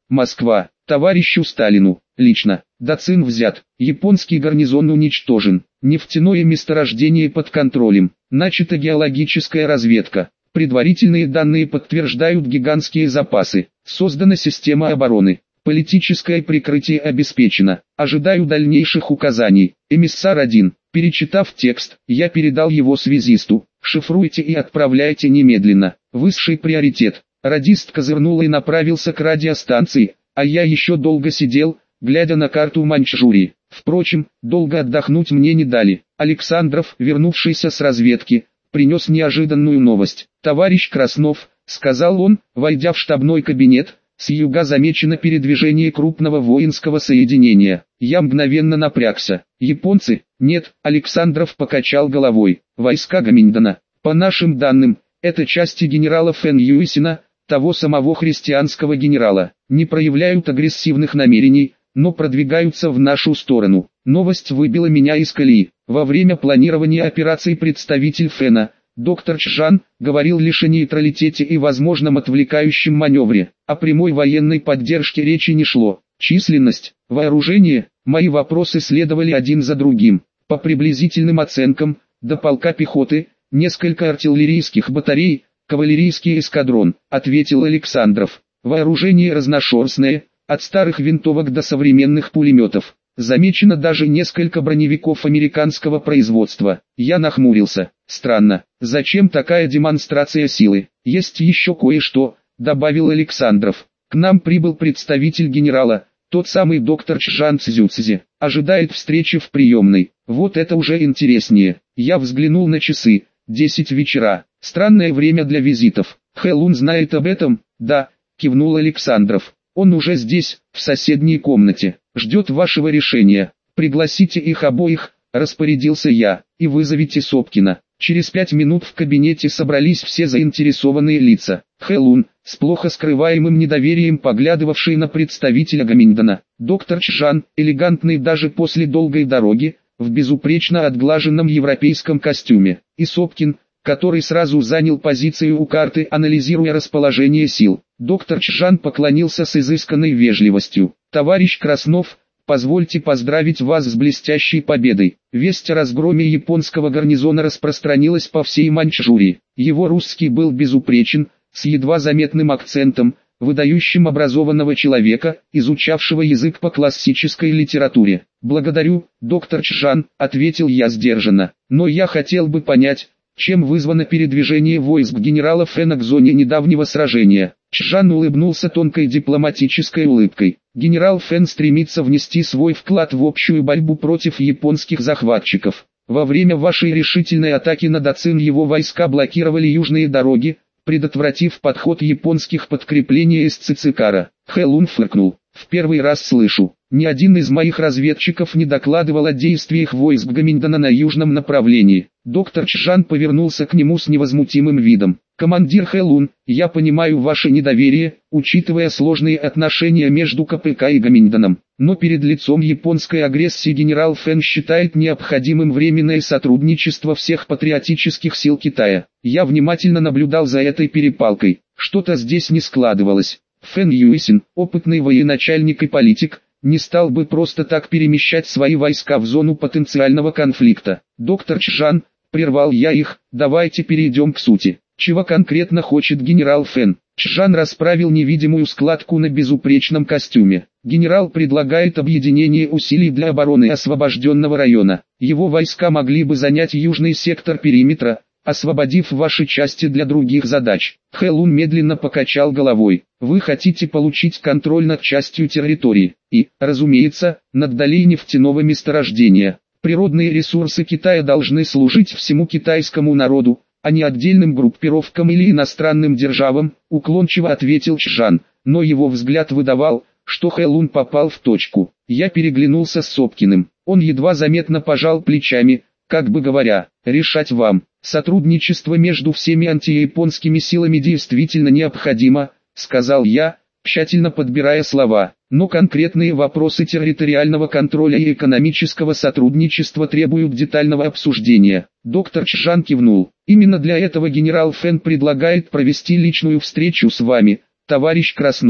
Москва. Товарищу Сталину. Лично. Дацин взят. Японский гарнизон уничтожен. Нефтяное месторождение под контролем. Начата геологическая разведка. Предварительные данные подтверждают гигантские запасы. Создана система обороны. Политическое прикрытие обеспечено. Ожидаю дальнейших указаний. Эмиссар один. Перечитав текст, я передал его связисту. Шифруйте и отправляйте немедленно. Высший приоритет. Радист козырнул и направился к радиостанции, а я еще долго сидел, глядя на карту Маньчжурии. Впрочем, долго отдохнуть мне не дали. Александров, вернувшийся с разведки, принес неожиданную новость. «Товарищ Краснов», — сказал он, войдя в штабной кабинет, — «с юга замечено передвижение крупного воинского соединения». Я мгновенно напрягся. «Японцы?» «Нет», — Александров покачал головой. «Войска Гаминдана. По нашим данным, это части генерала Фэн Юйсина, того самого христианского генерала. Не проявляют агрессивных намерений, но продвигаются в нашу сторону». Новость выбила меня из колеи. Во время планирования операции представитель Фэна, доктор Чжан, говорил лишь о нейтралитете и возможном отвлекающем маневре. О прямой военной поддержке речи не шло. Численность, вооружение, мои вопросы следовали один за другим. По приблизительным оценкам, до полка пехоты, несколько артиллерийских батарей, кавалерийский эскадрон, ответил Александров. Вооружение разношерстное, от старых винтовок до современных пулеметов. Замечено даже несколько броневиков американского производства. Я нахмурился. Странно, зачем такая демонстрация силы? Есть еще кое-что, добавил Александров. К нам прибыл представитель генерала, тот самый доктор Чжан Цзюцзи. Ожидает встречи в приемной. Вот это уже интереснее. Я взглянул на часы. Десять вечера. Странное время для визитов. Хэлун знает об этом? Да, кивнул Александров. Он уже здесь, в соседней комнате. Ждет вашего решения. Пригласите их обоих, распорядился я, и вызовите Сопкина. Через пять минут в кабинете собрались все заинтересованные лица. Хэлун, с плохо скрываемым недоверием поглядывавший на представителя Гаминдана. Доктор Чжан, элегантный даже после долгой дороги, в безупречно отглаженном европейском костюме. И Сопкин, который сразу занял позицию у карты, анализируя расположение сил. Доктор Чжан поклонился с изысканной вежливостью. «Товарищ Краснов, позвольте поздравить вас с блестящей победой». Весть о разгроме японского гарнизона распространилась по всей Маньчжурии. Его русский был безупречен, с едва заметным акцентом, выдающим образованного человека, изучавшего язык по классической литературе. «Благодарю, доктор Чжан», — ответил я сдержанно. «Но я хотел бы понять, чем вызвано передвижение войск генерала Фэна к зоне недавнего сражения». Чжан улыбнулся тонкой дипломатической улыбкой. «Генерал Фэн стремится внести свой вклад в общую борьбу против японских захватчиков. Во время вашей решительной атаки на Дацин его войска блокировали южные дороги, предотвратив подход японских подкреплений из Цицикара». Хэлун фыркнул. «В первый раз слышу. Ни один из моих разведчиков не докладывал о действиях войск Гаминдана на южном направлении». Доктор Чжан повернулся к нему с невозмутимым видом. «Командир Хэлун, я понимаю ваше недоверие, учитывая сложные отношения между КПК и Гаминданом. Но перед лицом японской агрессии генерал Фэн считает необходимым временное сотрудничество всех патриотических сил Китая. Я внимательно наблюдал за этой перепалкой. Что-то здесь не складывалось. Фэн Юйсин, опытный военачальник и политик, не стал бы просто так перемещать свои войска в зону потенциального конфликта. Доктор Чжан, прервал я их, давайте перейдем к сути. Чего конкретно хочет генерал Фэн? Чжан расправил невидимую складку на безупречном костюме. Генерал предлагает объединение усилий для обороны освобожденного района. Его войска могли бы занять южный сектор периметра, освободив ваши части для других задач. Хэлун медленно покачал головой. Вы хотите получить контроль над частью территории и, разумеется, над долей нефтяного месторождения. Природные ресурсы Китая должны служить всему китайскому народу, а не отдельным группировкам или иностранным державам, уклончиво ответил Чжан, но его взгляд выдавал, что Хэлун попал в точку. Я переглянулся с Сопкиным. Он едва заметно пожал плечами, как бы говоря, решать вам. Сотрудничество между всеми антияпонскими силами действительно необходимо, сказал я, тщательно подбирая слова. Но конкретные вопросы территориального контроля и экономического сотрудничества требуют детального обсуждения. Доктор Чжан кивнул. Именно для этого генерал Фэн предлагает провести личную встречу с вами, товарищ Краснов.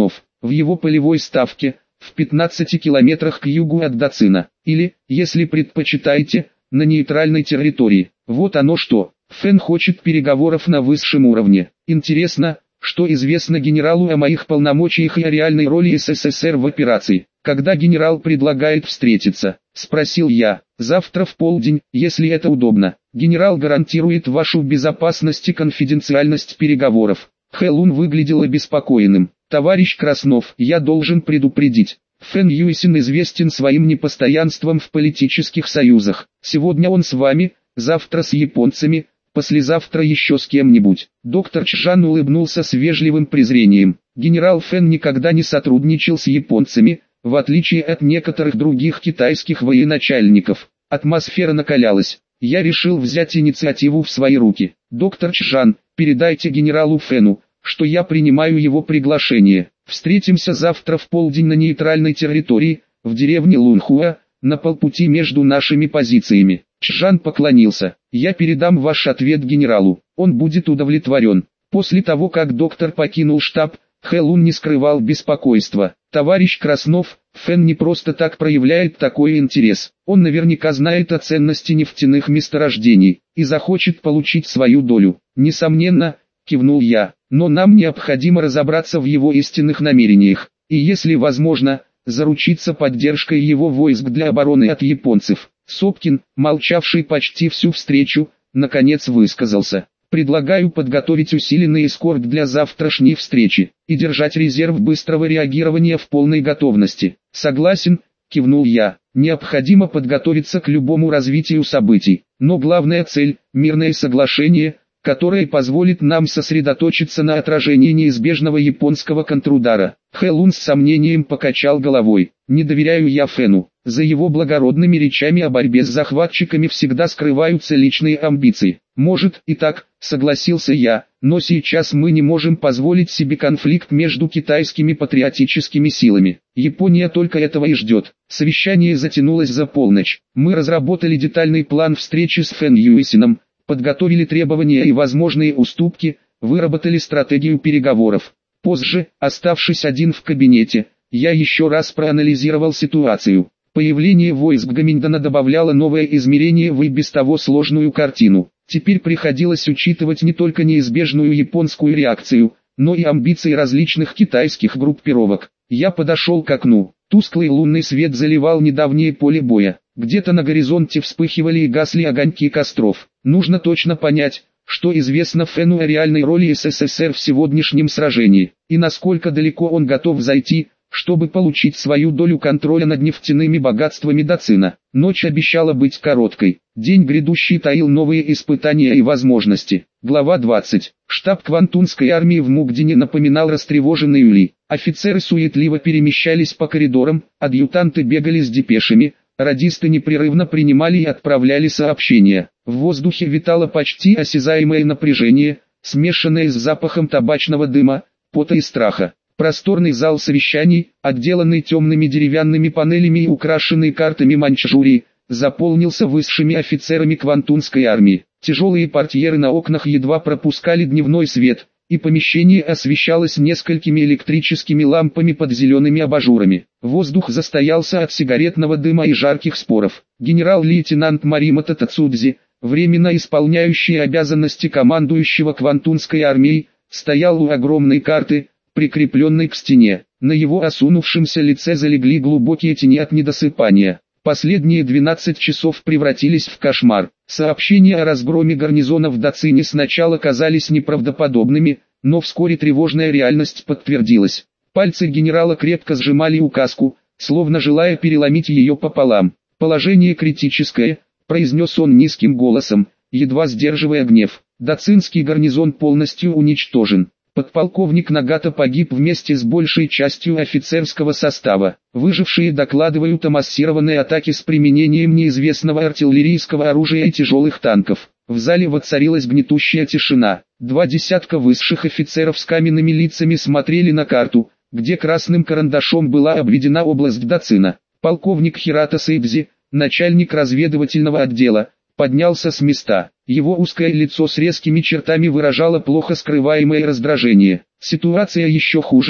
в его полевой ставке, в пятнадцати километрах к югу от Дацина, или, если предпочитаете, на нейтральной территории. Вот оно что. Фэн хочет переговоров на высшем уровне. Интересно, что известно генералу о моих полномочиях и о реальной роли СССР в операции. Когда генерал предлагает встретиться, спросил я. Завтра в полдень, если это удобно. Генерал гарантирует вашу безопасность и конфиденциальность переговоров. Хэлун выглядел обеспокоенным. Товарищ Краснов, я должен предупредить. Фэн Юйсин известен своим непостоянством в политических союзах. Сегодня он с вами, завтра с японцами, послезавтра еще с кем-нибудь. Доктор Чжан улыбнулся с вежливым презрением. Генерал Фэн никогда не сотрудничал с японцами, в отличие от некоторых других китайских военачальников. Атмосфера накалялась. Я решил взять инициативу в свои руки. Доктор Чжан, передайте генералу Фэну, что я принимаю его приглашение. Встретимся завтра в полдень на нейтральной территории, в деревне Лунхуа, на полпути между нашими позициями. Чжан поклонился. Я передам ваш ответ генералу. Он будет удовлетворен. После того, как доктор покинул штаб, Хэлун не скрывал беспокойства. Товарищ Краснов, Фэн не просто так проявляет такой интерес. Он наверняка знает о ценности нефтяных месторождений и захочет получить свою долю. Несомненно, кивнул я, но нам необходимо разобраться в его истинных намерениях, и если возможно, заручиться поддержкой его войск для обороны от японцев. Сопкин, молчавший почти всю встречу, наконец высказался. Предлагаю подготовить усиленный эскорт для завтрашней встречи и держать резерв быстрого реагирования в полной готовности. Согласен, кивнул я. Необходимо подготовиться к любому развитию событий, но главная цель – мирное соглашение, которое позволит нам сосредоточиться на отражении неизбежного японского контрудара. Хэлун с сомнением покачал головой. Не доверяю я Фэну. За его благородными речами о борьбе с захватчиками всегда скрываются личные амбиции. Может и так, согласился я, но сейчас мы не можем позволить себе конфликт между китайскими патриотическими силами. Япония только этого и ждет. Совещание затянулось за полночь. Мы разработали детальный план встречи с Фэн Юйсином, подготовили требования и возможные уступки, выработали стратегию переговоров. Позже, оставшись один в кабинете, я еще раз проанализировал ситуацию. Появление войск Гаминдана добавляло новое измерение в и без того сложную картину. Теперь приходилось учитывать не только неизбежную японскую реакцию, но и амбиции различных китайских группировок. Я подошел к окну. Тусклый лунный свет заливал недавнее поле боя. Где-то на горизонте вспыхивали и гасли огоньки костров. Нужно точно понять, что известно Фэну о реальной роли СССР в сегодняшнем сражении, и насколько далеко он готов зайти, чтобы получить свою долю контроля над нефтяными богатствами Дацина. Ночь обещала быть короткой. День грядущий таил новые испытания и возможности. Глава двадцать. Штаб Квантунской армии в Мукдене напоминал растревоженный улей. Офицеры суетливо перемещались по коридорам, адъютанты бегали с депешами, радисты непрерывно принимали и отправляли сообщения. В воздухе витало почти осязаемое напряжение, смешанное с запахом табачного дыма, пота и страха. Просторный зал совещаний, отделанный темными деревянными панелями и украшенный картами Маньчжурии, заполнился высшими офицерами Квантунской армии. Тяжелые портьеры на окнах едва пропускали дневной свет, и помещение освещалось несколькими электрическими лампами под зелеными абажурами. Воздух застоялся от сигаретного дыма и жарких споров. Генерал-лейтенант Маримото Тацудзи, временно исполняющий обязанности командующего Квантунской армией, стоял у огромной карты, прикрепленной к стене. На его осунувшемся лице залегли глубокие тени от недосыпания. Последние двенадцать часов превратились в кошмар. Сообщения о разгроме гарнизона в Дацине сначала казались неправдоподобными, но вскоре тревожная реальность подтвердилась. Пальцы генерала крепко сжимали указку, словно желая переломить ее пополам. «Положение критическое», — произнес он низким голосом, едва сдерживая гнев. «Дацинский гарнизон полностью уничтожен. Подполковник Нагата погиб вместе с большей частью офицерского состава. Выжившие докладывают о массированной атаке с применением неизвестного артиллерийского оружия и тяжелых танков. В зале воцарилась гнетущая тишина. Два десятка высших офицеров с каменными лицами смотрели на карту, где красным карандашом была обведена область Дацина. Полковник Хирата Сэйдзи, начальник разведывательного отдела, поднялся с места. Его узкое лицо с резкими чертами выражало плохо скрываемое раздражение. «Ситуация еще хуже», —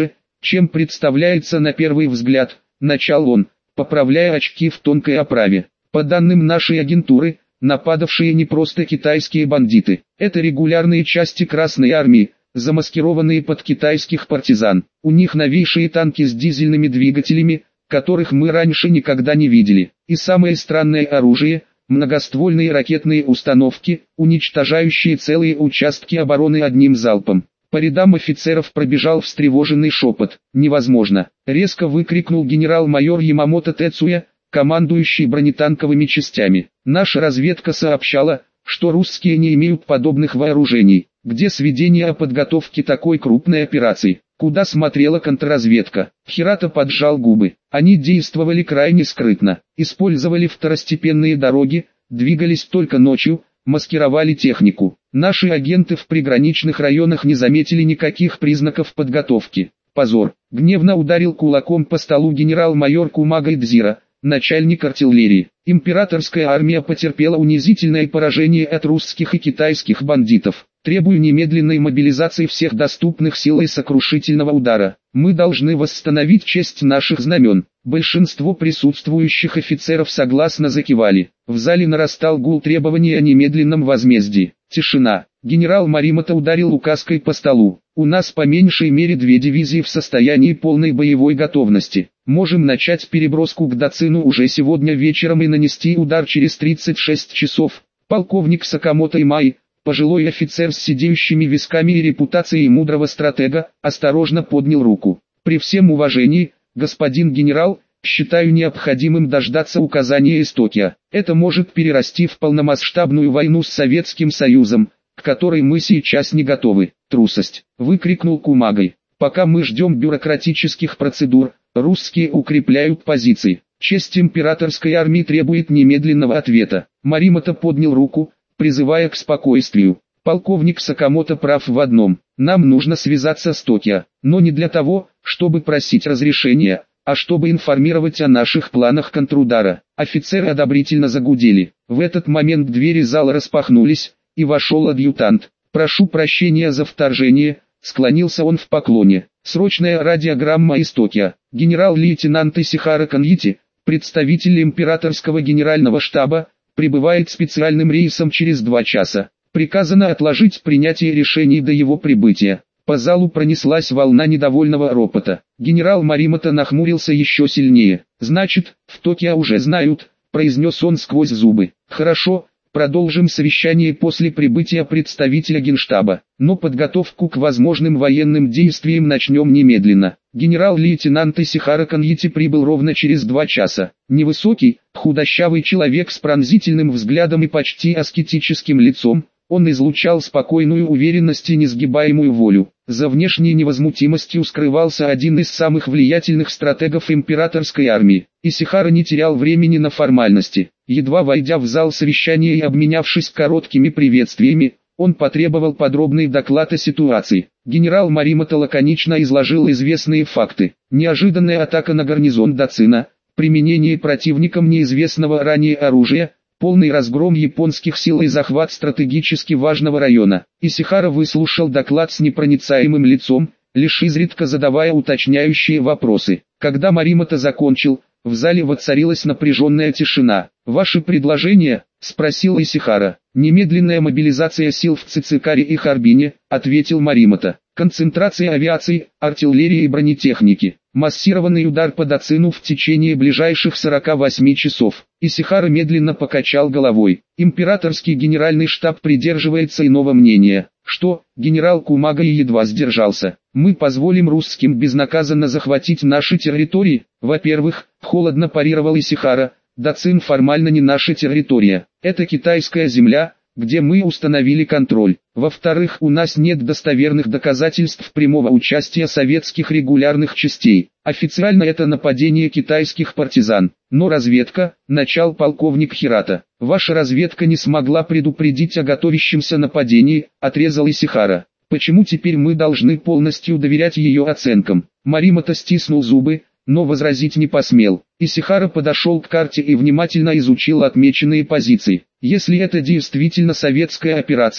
чем представляется на первый взгляд, начал он, поправляя очки в тонкой оправе. По данным нашей агентуры, нападавшие не просто китайские бандиты, это регулярные части Красной Армии, замаскированные под китайских партизан. У них новейшие танки с дизельными двигателями, которых мы раньше никогда не видели. И самое странное оружие – многоствольные ракетные установки, уничтожающие целые участки обороны одним залпом. По рядам офицеров пробежал встревоженный шепот. «Невозможно!» – резко выкрикнул генерал-майор Ямамото Тецуя, командующий бронетанковыми частями. «Наша разведка сообщала, что русские не имеют подобных вооружений. Где сведения о подготовке такой крупной операции? Куда смотрела контрразведка?» Хирата поджал губы. Они действовали крайне скрытно, использовали второстепенные дороги, двигались только ночью, маскировали технику. Наши агенты в приграничных районах не заметили никаких признаков подготовки. Позор! Гневно ударил кулаком по столу генерал-майор Кумага Идзира, начальник артиллерии. Императорская армия потерпела унизительное поражение от русских и китайских бандитов. Требую немедленной мобилизации всех доступных сил и сокрушительного удара. Мы должны восстановить честь наших знамен. Большинство присутствующих офицеров согласно закивали. В зале нарастал гул требований о немедленном возмездии. Тишина. Генерал Моримото ударил указкой по столу. У нас по меньшей мере две дивизии в состоянии полной боевой готовности. Можем начать переброску к Дацину уже сегодня вечером и нанести удар через тридцать шесть часов. Полковник Сакамото Имай, пожилой офицер с сидеющими висками и репутацией мудрого стратега, осторожно поднял руку. При всем уважении, господин генерал, считаю необходимым дождаться указания из Токио. Это может перерасти в полномасштабную войну с Советским Союзом, к которой мы сейчас не готовы. Трусость, выкрикнул Кумагой. Пока мы ждем бюрократических процедур, русские укрепляют позиции. Честь императорской армии требует немедленного ответа. Моримото поднял руку, призывая к спокойствию. Полковник Сакамото прав в одном. Нам нужно связаться с Токио, но не для того, чтобы просить разрешения, а чтобы информировать о наших планах контрудара. Офицеры одобрительно загудели. В этот момент двери зала распахнулись, и вошел адъютант. «Прошу прощения за вторжение», — склонился он в поклоне. «Срочная радиограмма из Токио. Генерал-лейтенант Исихара Каньити, представитель императорского генерального штаба, прибывает специальным рейсом через два часа. Приказано отложить принятие решений до его прибытия». По залу пронеслась волна недовольного ропота. Генерал Моримото нахмурился еще сильнее. «Значит, в Токио уже знают», — произнес он сквозь зубы. «Хорошо, продолжим совещание после прибытия представителя Генштаба, но подготовку к возможным военным действиям начнем немедленно». Генерал-лейтенант Исихара Каньити прибыл ровно через два часа. Невысокий, худощавый человек с пронзительным взглядом и почти аскетическим лицом, он излучал спокойную уверенность и несгибаемую волю. За внешней невозмутимостью скрывался один из самых влиятельных стратегов императорской армии. Исихара не терял времени на формальности. Едва войдя в зал совещания и обменявшись короткими приветствиями, он потребовал подробный доклад о ситуации. Генерал Моримото лаконично изложил известные факты. Неожиданная атака на гарнизон Дацина, применение противником неизвестного ранее оружия, полный разгром японских сил и захват стратегически важного района. Исихара выслушал доклад с непроницаемым лицом, лишь изредка задавая уточняющие вопросы. Когда Моримото закончил, в зале воцарилась напряженная тишина. «Ваши предложения?» – спросил Исихара. «Немедленная мобилизация сил в Цицикаре и Харбине», – ответил Моримото. «Концентрация авиации, артиллерии и бронетехники. Массированный удар по Дацину в течение ближайших сорока восьми часов». Исихара медленно покачал головой. Императорский генеральный штаб придерживается иного мнения. «Что?» – генерал Кумага едва сдержался. «Мы позволим русским безнаказанно захватить наши территории?» «Во-первых», – холодно парировал Исихара, – «Дацин формально не наша территория. Это китайская земля, где мы установили контроль. Во-вторых, у нас нет достоверных доказательств прямого участия советских регулярных частей. Официально это нападение китайских партизан. Но разведка», – начал полковник Хирата. «Ваша разведка не смогла предупредить о готовящемся нападении», – отрезал Исихара. «Почему теперь мы должны полностью доверять ее оценкам?» Моримото стиснул зубы, но возразить не посмел. Исихара подошел к карте и внимательно изучил отмеченные позиции. «Если это действительно советская операция,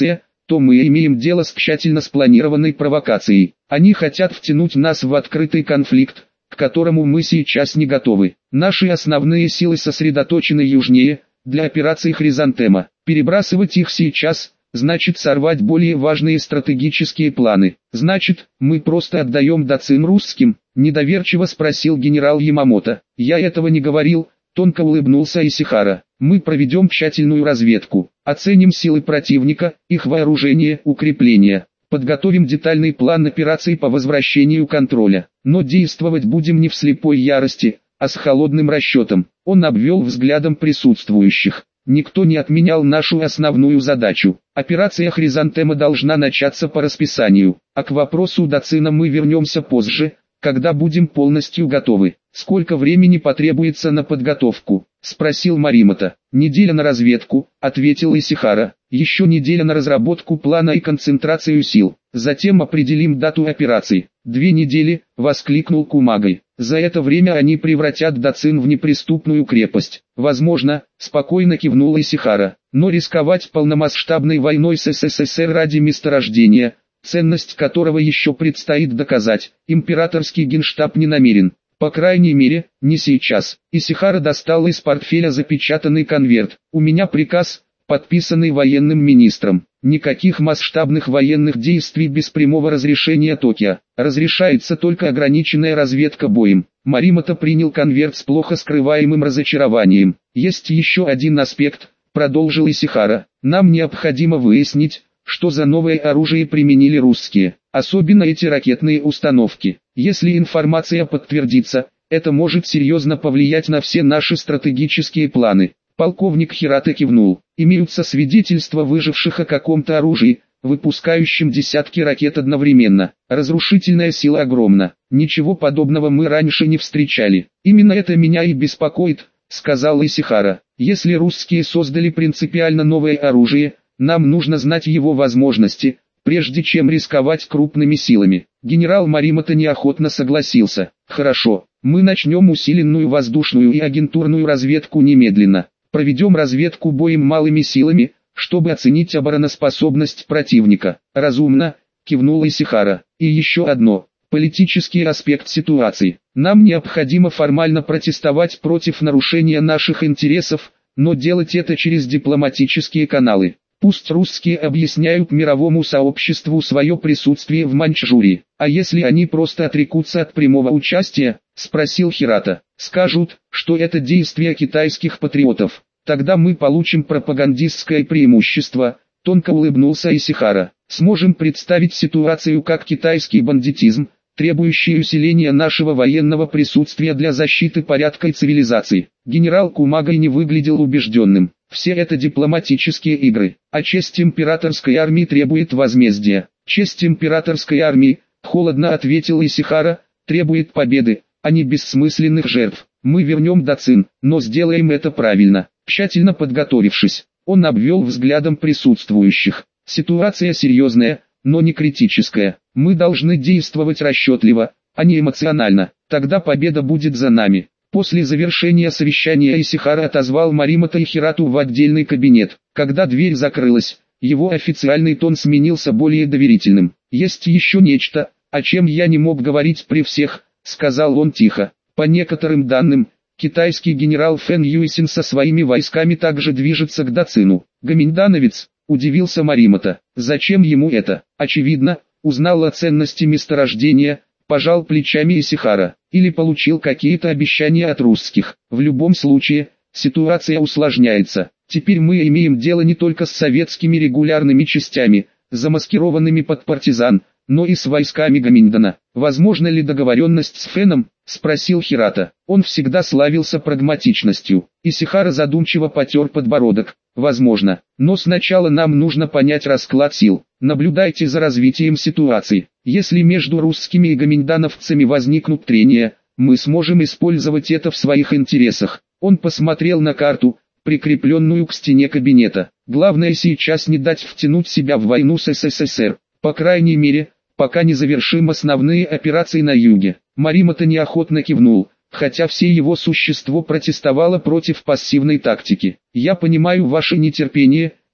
то мы имеем дело с тщательно спланированной провокацией. Они хотят втянуть нас в открытый конфликт, к которому мы сейчас не готовы. Наши основные силы сосредоточены южнее, для операции «Хризантема». Перебрасывать их сейчас – значит сорвать более важные стратегические планы. Значит, мы просто отдаем Дацин русским? Недоверчиво спросил генерал Ямамото. Я этого не говорил, тонко улыбнулся Исихара. Мы проведем тщательную разведку, оценим силы противника, их вооружение, укрепления. Подготовим детальный план операций по возвращению контроля. Но действовать будем не в слепой ярости, а с холодным расчетом. Он обвел взглядом присутствующих. Никто не отменял нашу основную задачу. Операция «Хризантема» должна начаться по расписанию, а к вопросу Дацина мы вернемся позже, когда будем полностью готовы. Сколько времени потребуется на подготовку? Спросил Моримото. Неделя на разведку, ответил Исихара. Еще неделя на разработку плана и концентрацию сил. Затем определим дату операции. Две недели, воскликнул Кумагай. За это время они превратят Дацин в неприступную крепость. Возможно, спокойно кивнул Исихара. Но рисковать полномасштабной войной с СССР ради месторождения, ценность которого еще предстоит доказать, императорский генштаб не намерен. По крайней мере, не сейчас. Исихара достал из портфеля запечатанный конверт. У меня приказ, подписанный военным министром. Никаких масштабных военных действий без прямого разрешения Токио. Разрешается только ограниченная разведка боем. Моримото принял конверт с плохо скрываемым разочарованием. Есть еще один аспект, продолжил Исихара. Нам необходимо выяснить, что за новое оружие применили русские, особенно эти ракетные установки. Если информация подтвердится, это может серьезно повлиять на все наши стратегические планы. Полковник Хирата кивнул. Имеются свидетельства выживших о каком-то оружии, выпускающем десятки ракет одновременно. Разрушительная сила огромна. Ничего подобного мы раньше не встречали. Именно это меня и беспокоит, сказал Исихара. Если русские создали принципиально новое оружие, нам нужно знать его возможности, прежде чем рисковать крупными силами. Генерал Моримото неохотно согласился. Хорошо, мы начнем усиленную воздушную и агентурную разведку немедленно. Проведем разведку боем малыми силами, чтобы оценить обороноспособность противника. Разумно, кивнул Исихара. И еще одно, политический аспект ситуации. Нам необходимо формально протестовать против нарушения наших интересов, но делать это через дипломатические каналы. Пусть русские объясняют мировому сообществу свое присутствие в Маньчжурии. А если они просто отрекутся от прямого участия, спросил Хирата. Скажут, что это действия китайских патриотов. Тогда мы получим пропагандистское преимущество, тонко улыбнулся Исихара. Сможем представить ситуацию как китайский бандитизм, требующий усиления нашего военного присутствия для защиты порядка и цивилизации. Генерал Кумагай не выглядел убежденным. Все это дипломатические игры, а честь императорской армии требует возмездия. Честь императорской армии, холодно ответил Исихара, требует победы, а не бессмысленных жертв. Мы вернем Дацин, но сделаем это правильно, тщательно подготовившись. Он обвел взглядом присутствующих. Ситуация серьезная, но не критическая. Мы должны действовать расчетливо, а не эмоционально. Тогда победа будет за нами. После завершения совещания Исихара отозвал Моримото и Хирату в отдельный кабинет. Когда дверь закрылась, его официальный тон сменился более доверительным. «Есть еще нечто, о чем я не мог говорить при всех», — сказал он тихо. «По некоторым данным, китайский генерал Фэн Юйсин со своими войсками также движется к Дацину». «Гоминдановец», — удивился Моримото. «Зачем ему это?» «Очевидно, узнал о ценности месторождения», — пожал плечами Исихара. «Или получил какие-то обещания от русских. В любом случае, ситуация усложняется. Теперь мы имеем дело не только с советскими регулярными частями, замаскированными под партизан, но и с войсками Гоминдана. Возможно ли договоренность с Фэном?» — спросил Хирата. Он всегда славился прагматичностью. Исихара задумчиво потер подбородок. «Возможно. Но сначала нам нужно понять расклад сил. Наблюдайте за развитием ситуации. Если между русскими и гоминдановцами возникнут трения, мы сможем использовать это в своих интересах». Он посмотрел на карту, прикрепленную к стене кабинета. «Главное сейчас не дать втянуть себя в войну с СССР. По крайней мере, пока не завершим основные операции на юге». Моримото неохотно кивнул, хотя все его существо протестовало против пассивной тактики. «Я понимаю ваше нетерпение»,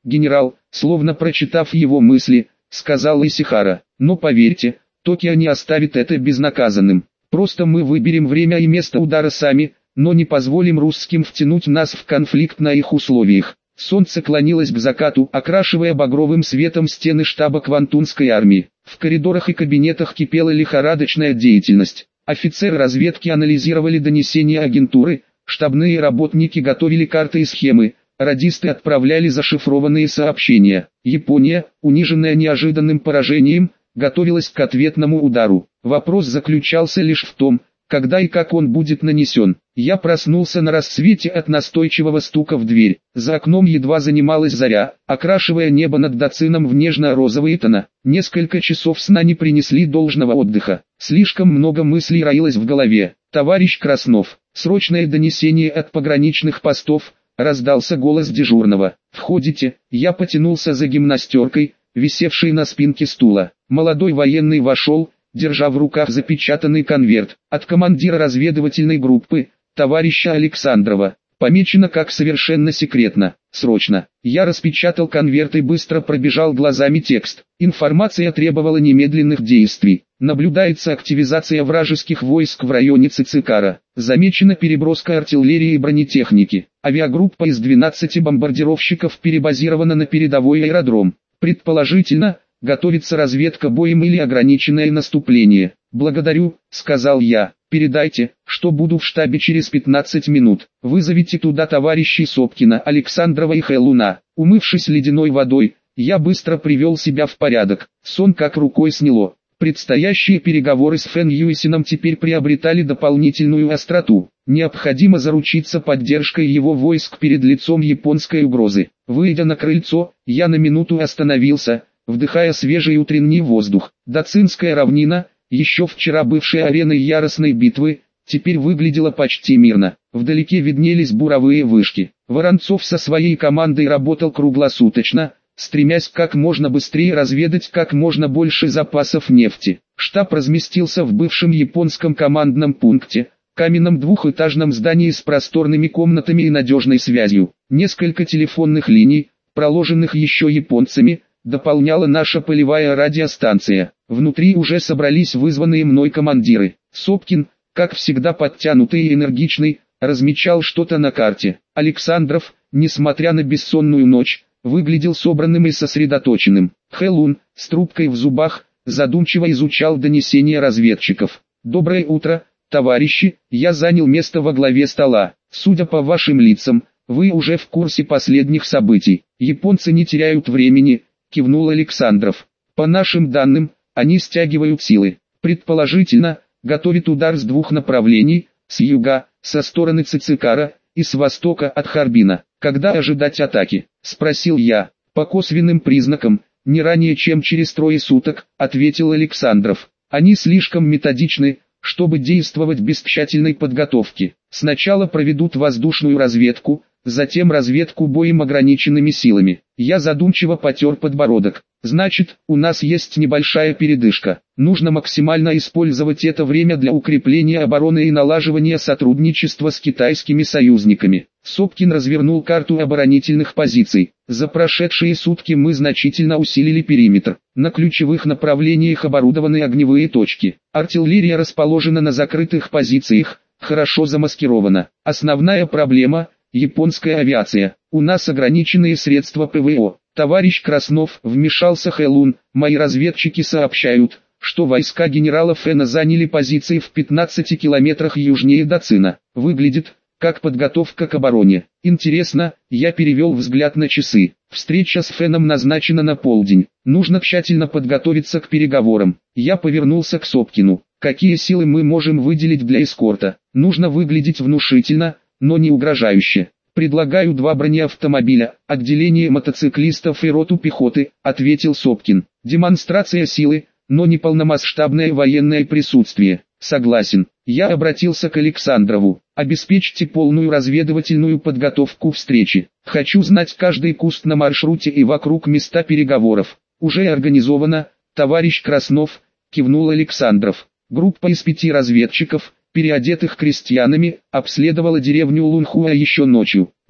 генерал, словно прочитав его мысли, сказал Исихара. Но поверьте, Токио не оставит это безнаказанным. Просто мы выберем время и место удара сами, но не позволим русским втянуть нас в конфликт на их условиях. Солнце клонилось к закату, окрашивая багровым светом стены штаба Квантунской армии. В коридорах и кабинетах кипела лихорадочная деятельность. Офицеры разведки анализировали донесения агентуры, штабные работники готовили карты и схемы, радисты отправляли зашифрованные сообщения. Япония, униженная неожиданным поражением, готовилась к ответному удару. Вопрос заключался лишь в том, когда и как он будет нанесен. Я проснулся на рассвете от настойчивого стука в дверь. За окном едва занималась заря, окрашивая небо над Дацином в нежно-розовые тона. Несколько часов сна не принесли должного отдыха. Слишком много мыслей роилось в голове. «Товарищ Краснов, срочное донесение от пограничных постов», — раздался голос дежурного. «Входите». Я потянулся за гимнастеркой, висевшей на спинке стула. Молодой военный вошел, держа в руках запечатанный конверт. От командира разведывательной группы, товарища Александрова. Помечено как совершенно секретно. Срочно. Я распечатал конверт и быстро пробежал глазами текст. Информация требовала немедленных действий. Наблюдается активизация вражеских войск в районе Цицикара. Замечена переброска артиллерии и бронетехники. Авиагруппа из двенадцати бомбардировщиков перебазирована на передовой аэродром. Предположительно, готовится разведка боем или ограниченное наступление. «Благодарю», — сказал я. «Передайте, что буду в штабе через пятнадцать минут. Вызовите туда товарищей Сопкина, Александрова и Хэлуна». Умывшись ледяной водой, я быстро привел себя в порядок. Сон как рукой сняло. Предстоящие переговоры с Фэн Юйсином теперь приобретали дополнительную остроту. Необходимо заручиться поддержкой его войск перед лицом японской угрозы. Выйдя на крыльцо, я на минуту остановился, вдыхая свежий утренний воздух. Дацинская равнина, еще вчера бывшая ареной яростной битвы, теперь выглядела почти мирно. Вдалеке виднелись буровые вышки. Воронцов со своей командой работал круглосуточно, стремясь как можно быстрее разведать как можно больше запасов нефти. Штаб разместился в бывшем японском командном пункте, каменном двухэтажном здании с просторными комнатами и надежной связью. Несколько телефонных линий, проложенных еще японцами, дополняла наша полевая радиостанция. Внутри уже собрались вызванные мной командиры. Сопкин, как всегда подтянутый и энергичный, размечал что-то на карте. Александров, несмотря на бессонную ночь, выглядел собранным и сосредоточенным. Хэлун, с трубкой в зубах, задумчиво изучал донесения разведчиков. «Доброе утро, товарищи, я занял место во главе стола. Судя по вашим лицам, вы уже в курсе последних событий. Японцы не теряют времени», — кивнул Александров. «По нашим данным, они стягивают силы. Предположительно, готовят удар с двух направлений, с юга, со стороны Цицикара, и с востока от Харбина. Когда ожидать атаки?» — спросил я. «По косвенным признакам, не ранее чем через трое суток», — ответил Александров. «Они слишком методичны, чтобы действовать без тщательной подготовки. Сначала проведут воздушную разведку, затем разведку боем ограниченными силами». Я задумчиво потер подбородок. «Значит, у нас есть небольшая передышка. Нужно максимально использовать это время для укрепления обороны и налаживания сотрудничества с китайскими союзниками». Сопкин развернул карту оборонительных позиций. «За прошедшие сутки мы значительно усилили периметр. На ключевых направлениях оборудованы огневые точки. Артиллерия расположена на закрытых позициях, хорошо замаскирована. Основная проблема – японская авиация. У нас ограниченные средства ПВО. Товарищ Краснов, вмешался Хэлун, мои разведчики сообщают, что войска генерала Фэна заняли позиции в пятнадцати километрах южнее Дацина. Выглядит, как подготовка к обороне. Интересно», — я перевел взгляд на часы. «Встреча с Фэном назначена на полдень. Нужно тщательно подготовиться к переговорам». Я повернулся к Сопкину. «Какие силы мы можем выделить для эскорта? Нужно выглядеть внушительно, но не угрожающе. Предлагаю два бронеавтомобиля, отделение мотоциклистов и роту пехоты», — ответил Сопкин. «Демонстрация силы, но не полномасштабное военное присутствие». «Согласен». Я обратился к Александрову. «Обеспечьте полную разведывательную подготовку встречи. Хочу знать каждый куст на маршруте и вокруг места переговоров». «Уже организовано, товарищ Краснов», — кивнул Александров. Группа из пяти разведчиков, переодетых крестьянами, обследовала деревню Лунхуа еще ночью.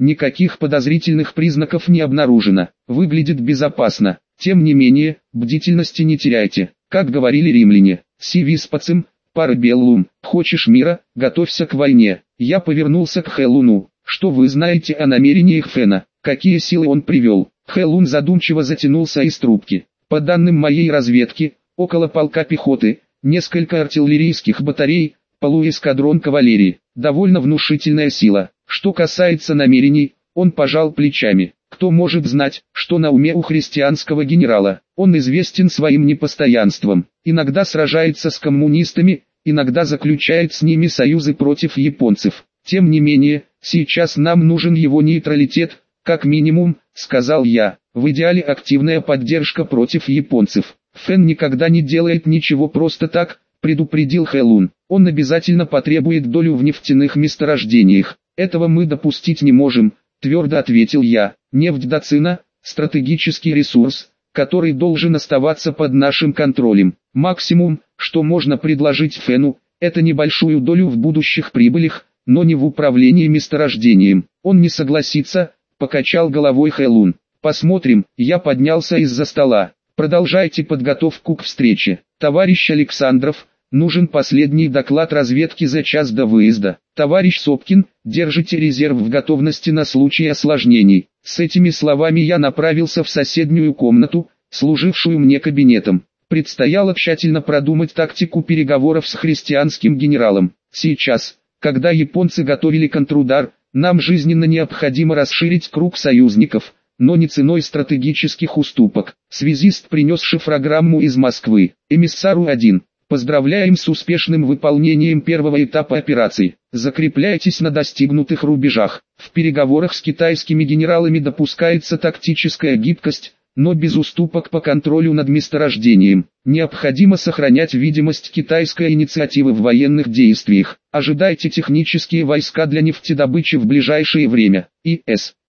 Никаких подозрительных признаков не обнаружено. Выглядит безопасно. Тем не менее, бдительности не теряйте. Как говорили римляне, «Си вис пацем, пара беллум», «Хочешь мира, готовься к войне». Я повернулся к Хэлуну. Что вы знаете о намерениях Фена? Какие силы он привел? Хэлун задумчиво затянулся из трубки. По данным моей разведки, около полка пехоты, несколько артиллерийских батарей, полуэскадрон кавалерии. Довольно внушительная сила. Что касается намерений, он пожал плечами. Кто может знать, что на уме у христианского генерала? Он известен своим непостоянством. Иногда сражается с коммунистами, иногда заключает с ними союзы против японцев. Тем не менее, сейчас нам нужен его нейтралитет, как минимум, сказал я. В идеале активная поддержка против японцев. Фэн никогда не делает ничего просто так, предупредил Хэлун. Он обязательно потребует долю в нефтяных месторождениях. Этого мы допустить не можем, твердо ответил я. Нефть Дацина – стратегический ресурс, который должен оставаться под нашим контролем. Максимум, что можно предложить Фэну, это небольшую долю в будущих прибылях, но не в управлении месторождением. Он не согласится, покачал головой Хэлун. Посмотрим. Я поднялся из-за стола. Продолжайте подготовку к встрече. Товарищ Александров, нужен последний доклад разведки за час до выезда. Товарищ Сопкин, держите резерв в готовности на случай осложнений. С этими словами я направился в соседнюю комнату, служившую мне кабинетом. Предстояло тщательно продумать тактику переговоров с христианским генералом. Сейчас, когда японцы готовили контрудар, нам жизненно необходимо расширить круг союзников, но не ценой стратегических уступок. Связист принес шифрограмму из Москвы. Эмиссару один. Поздравляем с успешным выполнением первого этапа операции. Закрепляйтесь на достигнутых рубежах. В переговорах с китайскими генералами допускается тактическая гибкость, но без уступок по контролю над месторождением. Необходимо сохранять видимость китайской инициативы в военных действиях. Ожидайте технические войска для нефтедобычи в ближайшее время. И С.